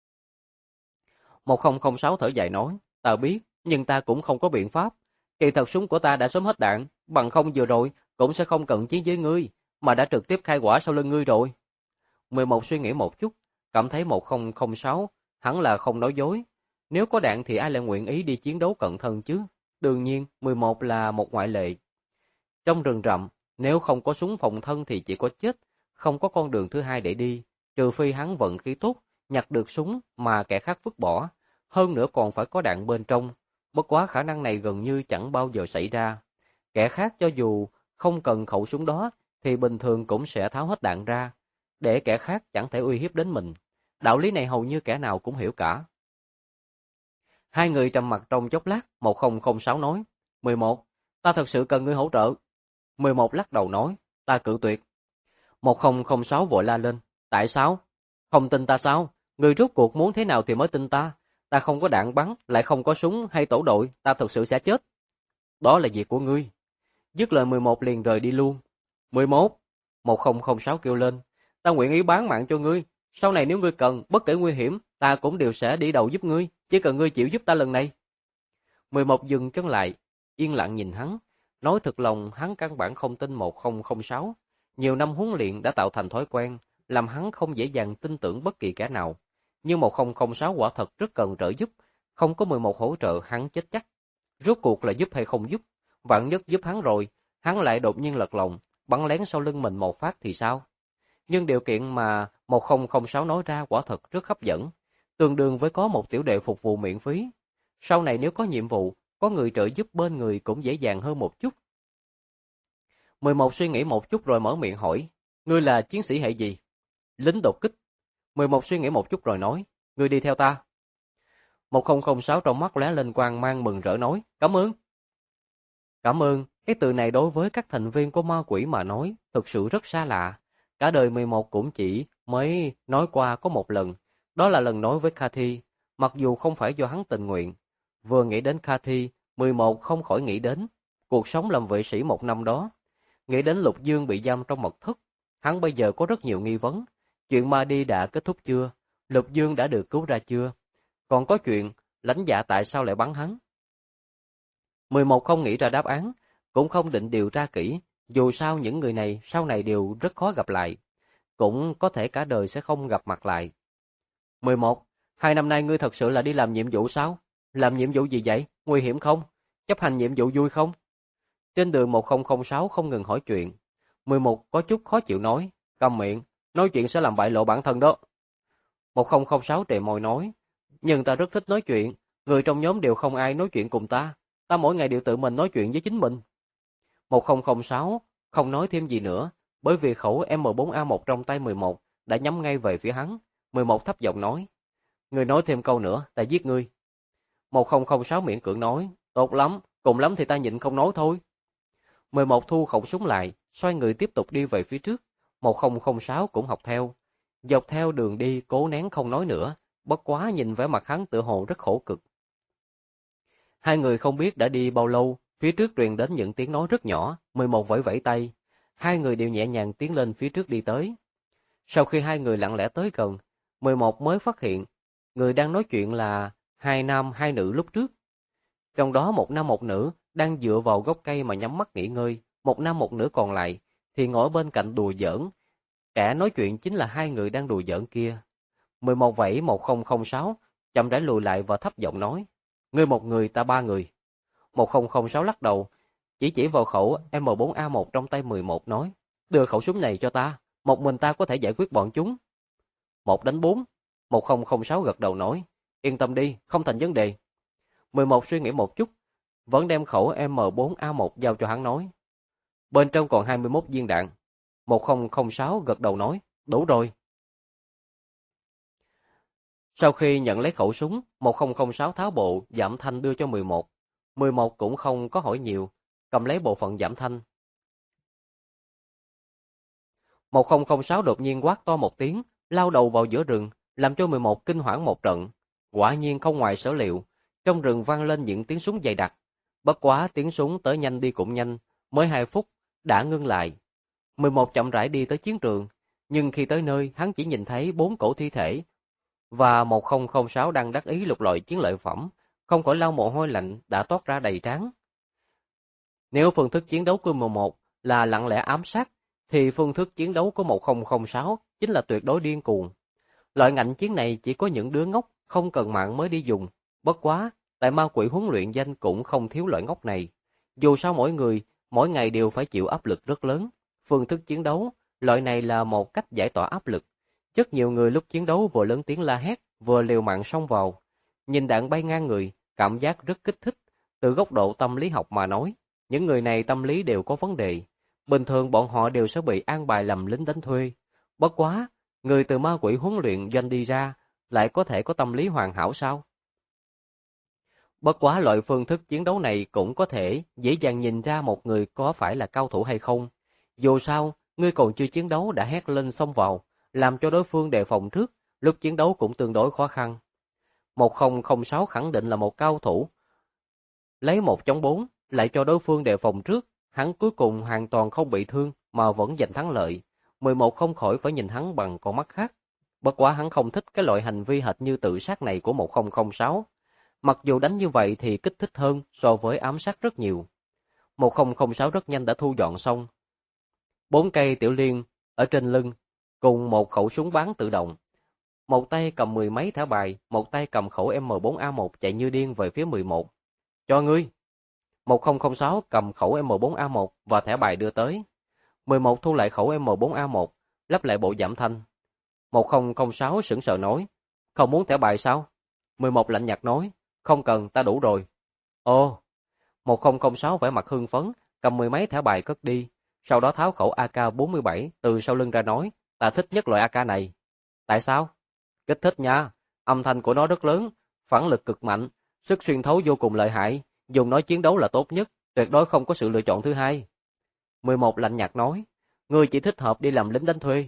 1006 thở dài nói, ta biết, nhưng ta cũng không có biện pháp. Kỳ thật súng của ta đã sớm hết đạn, bằng không vừa rồi cũng sẽ không cận chiến với ngươi, mà đã trực tiếp khai hỏa sau lưng ngươi rồi. 11 suy nghĩ một chút, cảm thấy 1006 hẳn là không nói dối. Nếu có đạn thì ai lại nguyện ý đi chiến đấu cận thân chứ? Đương nhiên, 11 là một ngoại lệ. Trong rừng rậm, nếu không có súng phòng thân thì chỉ có chết, không có con đường thứ hai để đi, trừ phi hắn vận khí tốt, nhặt được súng mà kẻ khác vứt bỏ, hơn nữa còn phải có đạn bên trong. Bất quá khả năng này gần như chẳng bao giờ xảy ra. Kẻ khác cho dù không cần khẩu súng đó, thì bình thường cũng sẽ tháo hết đạn ra, để kẻ khác chẳng thể uy hiếp đến mình. Đạo lý này hầu như kẻ nào cũng hiểu cả. Hai người trầm mặc trong chốc lát, 1006 nói, 11, ta thật sự cần ngươi hỗ trợ. 11 lắc đầu nói, ta cự tuyệt. 1006 vội la lên, tại sao? Không tin ta sao? Ngươi rốt cuộc muốn thế nào thì mới tin ta? Ta không có đạn bắn, lại không có súng hay tổ đội, ta thật sự sẽ chết. Đó là việc của ngươi. Dứt lời 11 liền rời đi luôn. 11, 1006 kêu lên, ta nguyện ý bán mạng cho ngươi. Sau này nếu ngươi cần, bất kể nguy hiểm, ta cũng đều sẽ đi đầu giúp ngươi, chỉ cần ngươi chịu giúp ta lần này. 11 dừng chân lại, yên lặng nhìn hắn. Nói thật lòng hắn căn bản không tin 1006. Nhiều năm huấn luyện đã tạo thành thói quen, làm hắn không dễ dàng tin tưởng bất kỳ kẻ nào. Nhưng 1006 quả thật rất cần trợ giúp, không có 11 hỗ trợ hắn chết chắc. Rốt cuộc là giúp hay không giúp? Vạn nhất giúp hắn rồi, hắn lại đột nhiên lật lòng, bắn lén sau lưng mình một phát thì sao? nhưng điều kiện mà 1006 nói ra quả thật rất hấp dẫn, tương đương với có một tiểu đệ phục vụ miễn phí. Sau này nếu có nhiệm vụ, có người trợ giúp bên người cũng dễ dàng hơn một chút. 11 suy nghĩ một chút rồi mở miệng hỏi, ngươi là chiến sĩ hệ gì? Lính đột kích. 11 suy nghĩ một chút rồi nói, ngươi đi theo ta. 1006 trong mắt lóe lên quang mang mừng rỡ nói, cảm ơn. Cảm ơn, cái từ này đối với các thành viên của ma quỷ mà nói, thực sự rất xa lạ. Cả đời 11 cũng chỉ mới nói qua có một lần, đó là lần nói với Cathy, mặc dù không phải do hắn tình nguyện. Vừa nghĩ đến Cathy, 11 không khỏi nghĩ đến cuộc sống làm vệ sĩ một năm đó. Nghĩ đến Lục Dương bị giam trong mật thất, hắn bây giờ có rất nhiều nghi vấn. Chuyện ma đi đã kết thúc chưa? Lục Dương đã được cứu ra chưa? Còn có chuyện, lãnh dạ tại sao lại bắn hắn? 11 không nghĩ ra đáp án, cũng không định điều tra kỹ, dù sao những người này sau này đều rất khó gặp lại. Cũng có thể cả đời sẽ không gặp mặt lại. 11. 2 năm nay ngươi thật sự là đi làm nhiệm vụ sao? Làm nhiệm vụ gì vậy? Nguy hiểm không? Chấp hành nhiệm vụ vui không? Trên đường 1006 không ngừng hỏi chuyện. 11 có chút khó chịu nói, câm miệng, nói chuyện sẽ làm bại lộ bản thân đó. 1006 trề môi nói, nhưng ta rất thích nói chuyện, người trong nhóm đều không ai nói chuyện cùng ta mỗi ngày đều tự mình nói chuyện với chính mình. 1006 không nói thêm gì nữa, bởi vì khẩu M4A1 trong tay 11 đã nhắm ngay về phía hắn. 11 thấp giọng nói, ngươi nói thêm câu nữa, ta giết ngươi. 1006 miễn cưỡng nói, tốt lắm, cùng lắm thì ta nhịn không nói thôi. 11 thu khẩu súng lại, xoay người tiếp tục đi về phía trước. 1006 cũng học theo. Dọc theo đường đi cố nén không nói nữa, bất quá nhìn vẻ mặt hắn tựa hồ rất khổ cực. Hai người không biết đã đi bao lâu, phía trước truyền đến những tiếng nói rất nhỏ, 11 vẫy vẫy tay. Hai người đều nhẹ nhàng tiến lên phía trước đi tới. Sau khi hai người lặng lẽ tới gần, 11 mới phát hiện, người đang nói chuyện là hai nam hai nữ lúc trước. Trong đó một nam một nữ đang dựa vào gốc cây mà nhắm mắt nghỉ ngơi, một nam một nữ còn lại thì ngồi bên cạnh đùa giỡn. Kẻ nói chuyện chính là hai người đang đùa giỡn kia. 11 vẫy 1006, chậm rãi lùi lại và thấp giọng nói, ngươi một người ta ba người. 1006 lắc đầu, chỉ vào khẩu M4A1 trong tay 11 nói, đưa khẩu súng này cho ta, một mình ta có thể giải quyết bọn chúng. 1 đánh 4, 1006 gật đầu nói, yên tâm đi, không thành vấn đề. 11 suy nghĩ một chút, vẫn đem khẩu M4A1 giao cho hắn nói, bên trong còn 21 viên đạn. 1006 gật đầu nói, đủ rồi. Sau khi nhận lấy khẩu súng, 1006 tháo bộ giảm thanh đưa cho 11. 11 cũng không có hỏi nhiều, cầm lấy bộ phận giảm thanh. 1006 đột nhiên quát to một tiếng, lao đầu vào giữa rừng, làm cho 11 kinh hoảng một trận. Quả nhiên không ngoài sở liệu, trong rừng vang lên những tiếng súng dày đặc. Bất quá tiếng súng tới nhanh đi cũng nhanh, mới 2 phút, đã ngưng lại. 11 chậm rãi đi tới chiến trường, nhưng khi tới nơi hắn chỉ nhìn thấy 4 cổ thi thể, và 1006 đang đắc ý lục lọi chiến lợi phẩm, không khỏi lau mồ hôi lạnh đã toát ra đầy trán. Nếu phương thức chiến đấu của 11 là lặng lẽ ám sát, thì phương thức chiến đấu của 1006 chính là tuyệt đối điên cuồng. Loại ngạnh chiến này chỉ có những đứa ngốc không cần mạng mới đi dùng. Bất quá, tại ma quỷ huấn luyện danh cũng không thiếu loại ngốc này. Dù sao mỗi người, mỗi ngày đều phải chịu áp lực rất lớn. Phương thức chiến đấu, loại này là một cách giải tỏa áp lực. Rất nhiều người lúc chiến đấu vừa lớn tiếng la hét, vừa liều mạng xông vào. Nhìn đạn bay ngang người, cảm giác rất kích thích. Từ góc độ tâm lý học mà nói, những người này tâm lý đều có vấn đề. Bình thường bọn họ đều sẽ bị an bài làm lính đánh thuê. Bất quá, người từ ma quỷ huấn luyện doanh đi ra, lại có thể có tâm lý hoàn hảo sao? Bất quá loại phương thức chiến đấu này cũng có thể dễ dàng nhìn ra một người có phải là cao thủ hay không. Dù sao, ngươi còn chưa chiến đấu đã hét lên xông vào, làm cho đối phương đề phòng trước, lúc chiến đấu cũng tương đối khó khăn. 1006 khẳng định là một cao thủ. Lấy 1-4, lại cho đối phương đề phòng trước, hắn cuối cùng hoàn toàn không bị thương mà vẫn giành thắng lợi. 11 không khỏi phải nhìn hắn bằng con mắt khác. Bất quá hắn không thích cái loại hành vi hệt như tự sát này của 1006. Mặc dù đánh như vậy thì kích thích hơn so với ám sát rất nhiều. 1006 rất nhanh đã thu dọn xong. 4 cây tiểu liên ở trên lưng, cùng một khẩu súng bắn tự động. Một tay cầm 10 mấy thẻ bài, một tay cầm khẩu M4A1 chạy như điên về phía 11. Cho ngươi. 1006 cầm khẩu M4A1 và thẻ bài đưa tới. 11 thu lại khẩu M4A1, lắp lại bộ giảm thanh. 1006 sững sờ nói, không muốn thẻ bài sao? 11 lạnh nhạt nói, không cần, ta đủ rồi. Ồ, 1006 vẻ mặt hưng phấn, cầm mười mấy thẻ bài cất đi, sau đó tháo khẩu AK-47 từ sau lưng ra nói, ta thích nhất loại AK này. Tại sao? Kích thích nha, âm thanh của nó rất lớn, phản lực cực mạnh, sức xuyên thấu vô cùng lợi hại, dùng nó chiến đấu là tốt nhất, tuyệt đối không có sự lựa chọn thứ hai. 11 lạnh nhạt nói, ngươi chỉ thích hợp đi làm lính đánh thuê.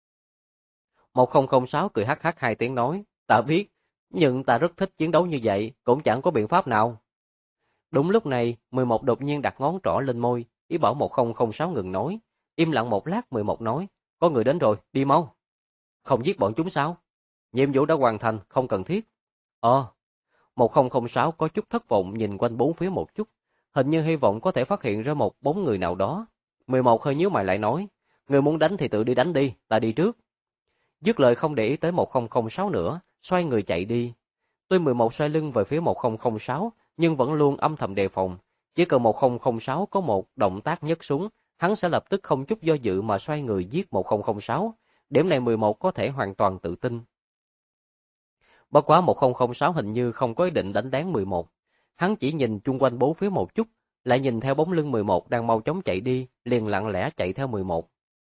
1006 cười hắc hắc hai tiếng nói, ta biết, nhưng ta rất thích chiến đấu như vậy, cũng chẳng có biện pháp nào. Đúng lúc này, 11 đột nhiên đặt ngón trỏ lên môi, ý bảo 1006 ngừng nói. Im lặng một lát 11 nói, có người đến rồi, đi mau. Không giết bọn chúng sao? Nhiệm vụ đã hoàn thành, không cần thiết. 1006 có chút thất vọng nhìn quanh bốn phía một chút, hình như hy vọng có thể phát hiện ra một bóng người nào đó. 11 hơi nhíu mày lại nói, người muốn đánh thì tự đi đánh đi, ta đi trước. Dứt lời không để ý tới 1006 nữa, xoay người chạy đi. Tuy 11 xoay lưng về phía 1006, nhưng vẫn luôn âm thầm đề phòng. Chỉ cần 1006 có một động tác nhấc súng, hắn sẽ lập tức không chút do dự mà xoay người giết 1006. Điểm này 11 có thể hoàn toàn tự tin. Bất quá 1006 hình như không có ý định đánh lén 11. Hắn chỉ nhìn chung quanh bốn phía một chút, lại nhìn theo bóng lưng 11 đang mau chóng chạy đi, liền lặng lẽ chạy theo 11.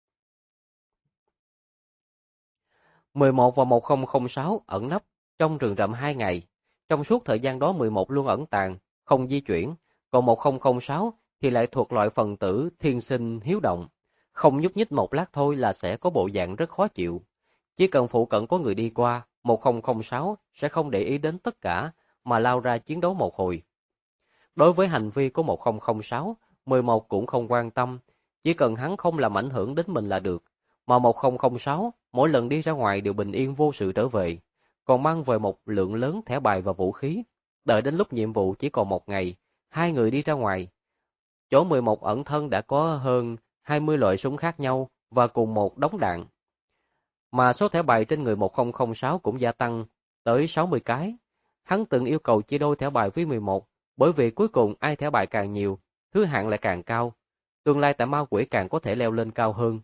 11 và 1006 ẩn nấp trong rừng rậm 2 ngày. Trong suốt thời gian đó 11 luôn ẩn tàng, không di chuyển, còn 1006 thì lại thuộc loại phần tử thiên sinh hiếu động. Không nhúc nhích một lát thôi là sẽ có bộ dạng rất khó chịu. Chỉ cần phụ cận có người đi qua, 1006 sẽ không để ý đến tất cả mà lao ra chiến đấu một hồi. Đối với hành vi của 1006, 11 cũng không quan tâm, chỉ cần hắn không làm ảnh hưởng đến mình là được. Mà 1006 mỗi lần đi ra ngoài đều bình yên vô sự trở về, còn mang về một lượng lớn thẻ bài và vũ khí. Đợi đến lúc nhiệm vụ chỉ còn một ngày, hai người đi ra ngoài. Chỗ 11 ẩn thân đã có hơn 20 loại súng khác nhau và cùng một đống đạn. Mà số thẻ bài trên người 1006 cũng gia tăng tới 60 cái. Hắn từng yêu cầu chia đôi thẻ bài với 11, bởi vì cuối cùng ai thẻ bài càng nhiều, thứ hạng lại càng cao. Tương lai tại ma quỷ càng có thể leo lên cao hơn.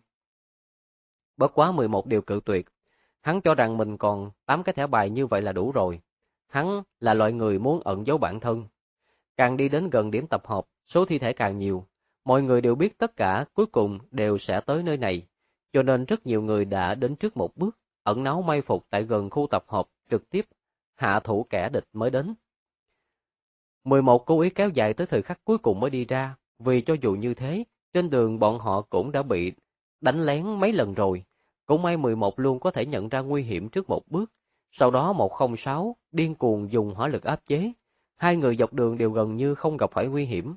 Bất quá 11 điều cự tuyệt. Hắn cho rằng mình còn 8 cái thẻ bài như vậy là đủ rồi. Hắn là loại người muốn ẩn giấu bản thân. Càng đi đến gần điểm tập hợp, số thi thể càng nhiều. Mọi người đều biết tất cả cuối cùng đều sẽ tới nơi này. Cho nên rất nhiều người đã đến trước một bước, ẩn náu may phục tại gần khu tập hợp, trực tiếp hạ thủ kẻ địch mới đến. 11 cố ý kéo dài tới thời khắc cuối cùng mới đi ra, vì cho dù như thế, trên đường bọn họ cũng đã bị đánh lén mấy lần rồi. Cũng may 11 luôn có thể nhận ra nguy hiểm trước một bước. Sau đó 106 điên cuồng dùng hỏa lực áp chế. Hai người dọc đường đều gần như không gặp phải nguy hiểm.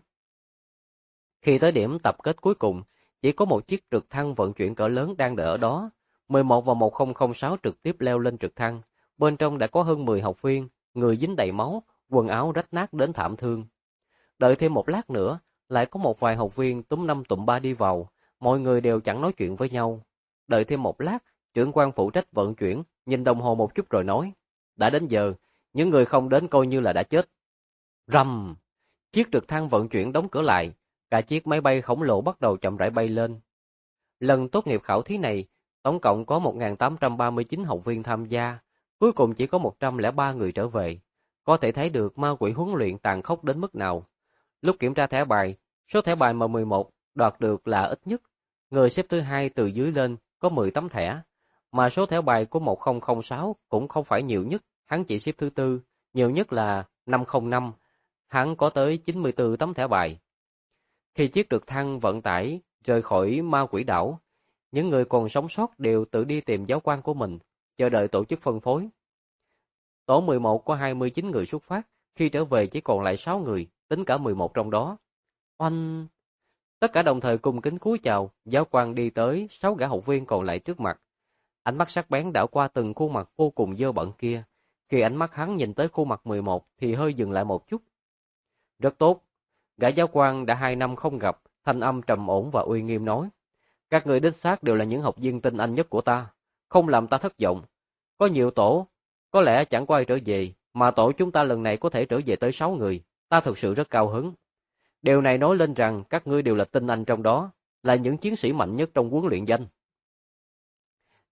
Khi tới điểm tập kết cuối cùng, chỉ có một chiếc trực thăng vận chuyển cỡ lớn đang đợi ở đó. 11 và 1006 trực tiếp leo lên trực thăng. Bên trong đã có hơn 10 học viên, người dính đầy máu, quần áo rách nát đến thảm thương. Đợi thêm một lát nữa, lại có một vài học viên túm năm tụm ba đi vào. Mọi người đều chẳng nói chuyện với nhau. Đợi thêm một lát, trưởng quan phụ trách vận chuyển, nhìn đồng hồ một chút rồi nói. Đã đến giờ, những người không đến coi như là đã chết. Rầm! Chiếc trực thăng vận chuyển đóng cửa lại, cả chiếc máy bay khổng lồ bắt đầu chậm rãi bay lên. Lần tốt nghiệp khảo thí này, tổng cộng có 1839 học viên tham gia, cuối cùng chỉ có 103 người trở về. Có thể thấy được ma quỷ huấn luyện tàn khốc đến mức nào. Lúc kiểm tra thẻ bài, số thẻ bài mà 11 đoạt được là ít nhất. Người xếp thứ hai từ dưới lên có 10 tấm thẻ, mà số thẻ bài của 1006 cũng không phải nhiều nhất, hắn chỉ xếp thứ tư, nhiều nhất là 505, hắn có tới 94 tấm thẻ bài. Khi chiếc trực thăng vận tải rời khỏi ma quỷ đảo, những người còn sống sót đều tự đi tìm giáo quan của mình, chờ đợi tổ chức phân phối. Tổ 11 có 29 người xuất phát, khi trở về chỉ còn lại 6 người, tính cả 11 trong đó. Oanh! Tất cả đồng thời cùng kính cúi chào, giáo quan đi tới 6 gã học viên còn lại trước mặt. Ánh mắt sắc bén đảo qua từng khuôn mặt vô cùng dơ bẩn kia. Khi ánh mắt hắn nhìn tới khuôn mặt 11 thì hơi dừng lại một chút. Rất tốt. Gã giáo quan đã 2 năm không gặp, thanh âm trầm ổn và uy nghiêm nói. Các người đích xác đều là những học viên tinh anh nhất của ta, không làm ta thất vọng. Có nhiều tổ, có lẽ chẳng có ai trở về, mà tổ chúng ta lần này có thể trở về tới 6 người, ta thực sự rất cao hứng. Điều này nói lên rằng các ngươi đều là tinh anh trong đó, là những chiến sĩ mạnh nhất trong huấn luyện danh.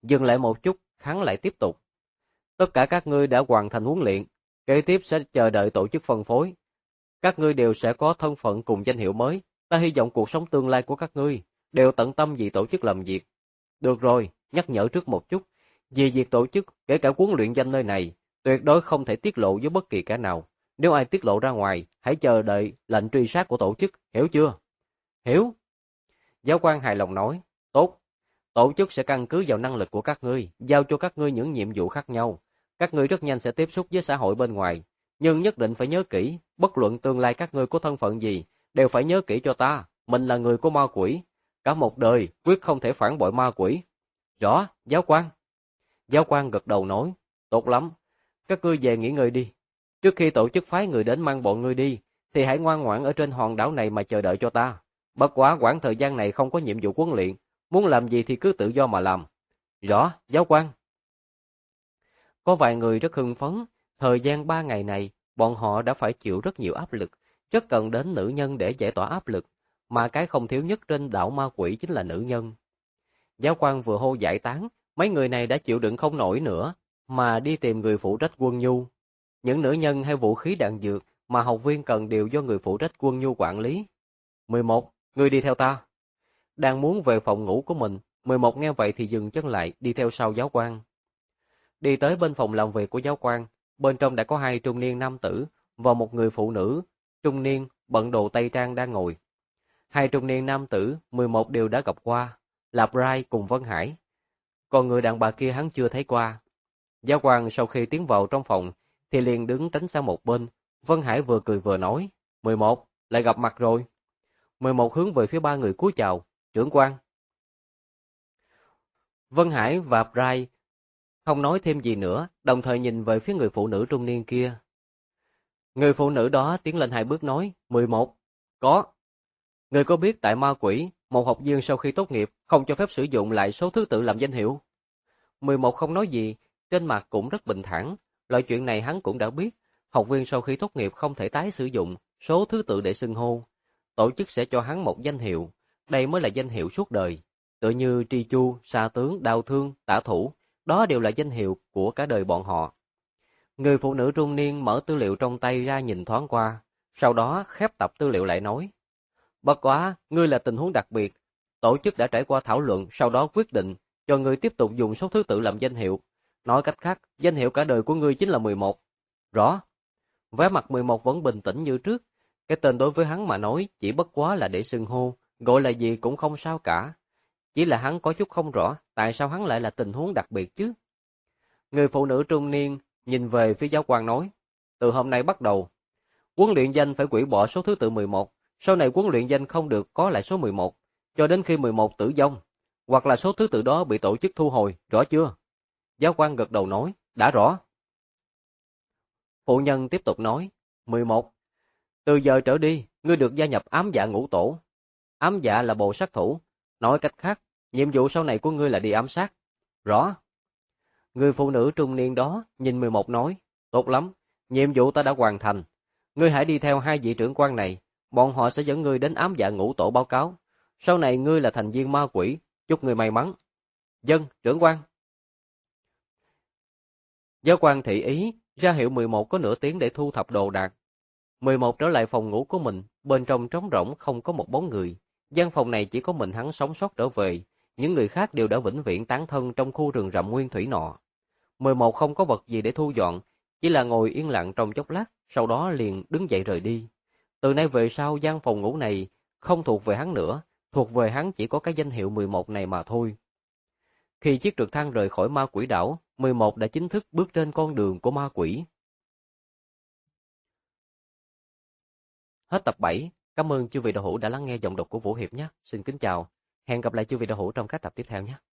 Dừng lại một chút, hắn lại tiếp tục. Tất cả các ngươi đã hoàn thành huấn luyện, kế tiếp sẽ chờ đợi tổ chức phân phối. Các ngươi đều sẽ có thân phận cùng danh hiệu mới, ta hy vọng cuộc sống tương lai của các ngươi đều tận tâm vì tổ chức làm việc. Được rồi, nhắc nhở trước một chút, vì việc tổ chức, kể cả huấn luyện danh nơi này, tuyệt đối không thể tiết lộ với bất kỳ kẻ nào. Nếu ai tiết lộ ra ngoài, hãy chờ đợi lệnh truy sát của tổ chức, hiểu chưa? Hiểu. Giáo quan hài lòng nói, tốt. Tổ chức sẽ căn cứ vào năng lực của các ngươi, giao cho các ngươi những nhiệm vụ khác nhau. Các ngươi rất nhanh sẽ tiếp xúc với xã hội bên ngoài, nhưng nhất định phải nhớ kỹ, bất luận tương lai các ngươi có thân phận gì, đều phải nhớ kỹ cho ta, mình là người của ma quỷ. Cả một đời, quyết không thể phản bội ma quỷ. Rõ, giáo quan. Giáo quan gật đầu nói, tốt lắm, các ngươi về nghỉ ngơi đi. Trước khi tổ chức phái người đến mang bọn ngươi đi, thì hãy ngoan ngoãn ở trên hòn đảo này mà chờ đợi cho ta. Bất quá quãng thời gian này không có nhiệm vụ huấn luyện, muốn làm gì thì cứ tự do mà làm. Rõ, giáo quan. Có vài người rất hưng phấn, thời gian 3 ngày này, bọn họ đã phải chịu rất nhiều áp lực, rất cần đến nữ nhân để giải tỏa áp lực, mà cái không thiếu nhất trên đảo ma quỷ chính là nữ nhân. Giáo quan vừa hô giải tán, mấy người này đã chịu đựng không nổi nữa, mà đi tìm người phụ trách quân nhu. Những nữ nhân hay vũ khí đạn dược mà học viên cần đều do người phụ trách quân nhu quản lý. 11. Ngươi đi theo ta. Đang muốn về phòng ngủ của mình, 11 nghe vậy thì dừng chân lại, đi theo sau giáo quan. Đi tới bên phòng làm việc của giáo quan, bên trong đã có 2 trung niên nam tử và một người phụ nữ trung niên bận đồ tây trang đang ngồi. 2 trung niên nam tử, 11 đều đã gặp qua, là Bright cùng Vân Hải. Còn người đàn bà kia hắn chưa thấy qua. Giáo quan sau khi tiến vào trong phòng thì liền đứng tránh sang một bên. Vân Hải vừa cười vừa nói, 11, lại gặp mặt rồi. 11 hướng về phía 3 người cúi chào, trưởng quan. Vân Hải và Bright không nói thêm gì nữa, đồng thời nhìn về phía người phụ nữ trung niên kia. Người phụ nữ đó tiến lên 2 bước nói, 11, có. Người có biết tại ma quỷ, một học viên sau khi tốt nghiệp không cho phép sử dụng lại số thứ tự làm danh hiệu? 11 không nói gì, trên mặt cũng rất bình thản, loại chuyện này hắn cũng đã biết, học viên sau khi tốt nghiệp không thể tái sử dụng số thứ tự để xưng hô. Tổ chức sẽ cho hắn một danh hiệu, đây mới là danh hiệu suốt đời, tựa như tri chu, xà tướng, đao thương, tả thủ, đó đều là danh hiệu của cả đời bọn họ. Người phụ nữ trung niên mở tư liệu trong tay ra nhìn thoáng qua, sau đó khép tập tư liệu lại nói, bất quá, ngươi là tình huống đặc biệt, tổ chức đã trải qua thảo luận, sau đó quyết định cho ngươi tiếp tục dùng số thứ tự làm danh hiệu. Nói cách khác, danh hiệu cả đời của ngươi chính là 11. Rõ. Vẻ mặt 11 vẫn bình tĩnh như trước, cái tên đối với hắn mà nói chỉ bất quá là để xưng hô, gọi là gì cũng không sao cả. Chỉ là hắn có chút không rõ tại sao hắn lại là tình huống đặc biệt chứ. Người phụ nữ trung niên nhìn về phía giáo quan nói, từ hôm nay bắt đầu, huấn luyện danh phải hủy bỏ số thứ tự 11, sau này huấn luyện danh không được có lại số 11, cho đến khi 11 tử vong, hoặc là số thứ tự đó bị tổ chức thu hồi, rõ chưa? Giáo quan gật đầu nói, đã rõ. Phụ nhân tiếp tục nói, 11. Từ giờ trở đi, ngươi được gia nhập ám dạ ngũ tổ. Ám dạ là bộ sát thủ, nói cách khác, nhiệm vụ sau này của ngươi là đi ám sát. Rõ. Người phụ nữ trung niên đó nhìn 11 nói, tốt lắm, nhiệm vụ ta đã hoàn thành. Ngươi hãy đi theo 2 vị trưởng quan này, bọn họ sẽ dẫn ngươi đến ám dạ ngũ tổ báo cáo. Sau này ngươi là thành viên ma quỷ, chúc ngươi may mắn. Dân, trưởng quan. Giáo quan thị ý, ra hiệu 11 có nửa tiếng để thu thập đồ đạc. 11 trở lại phòng ngủ của mình, bên trong trống rỗng không có một bóng người. Gian phòng này chỉ có mình hắn sống sót trở về, những người khác đều đã vĩnh viễn tán thân trong khu rừng rậm nguyên thủy nọ. 11 không có vật gì để thu dọn, chỉ là ngồi yên lặng trong chốc lát, sau đó liền đứng dậy rời đi. Từ nay về sau gian phòng ngủ này không thuộc về hắn nữa, thuộc về hắn chỉ có cái danh hiệu 11 này mà thôi. Khi chiếc trực thăng rời khỏi ma quỷ đảo, 11 đã chính thức bước trên con đường của ma quỷ. Hết tập 7. Cảm ơn chư vị đạo hữu đã lắng nghe giọng đọc của Vũ Hiệp nhé. Xin kính chào. Hẹn gặp lại chư vị đạo hữu trong các tập tiếp theo nhé.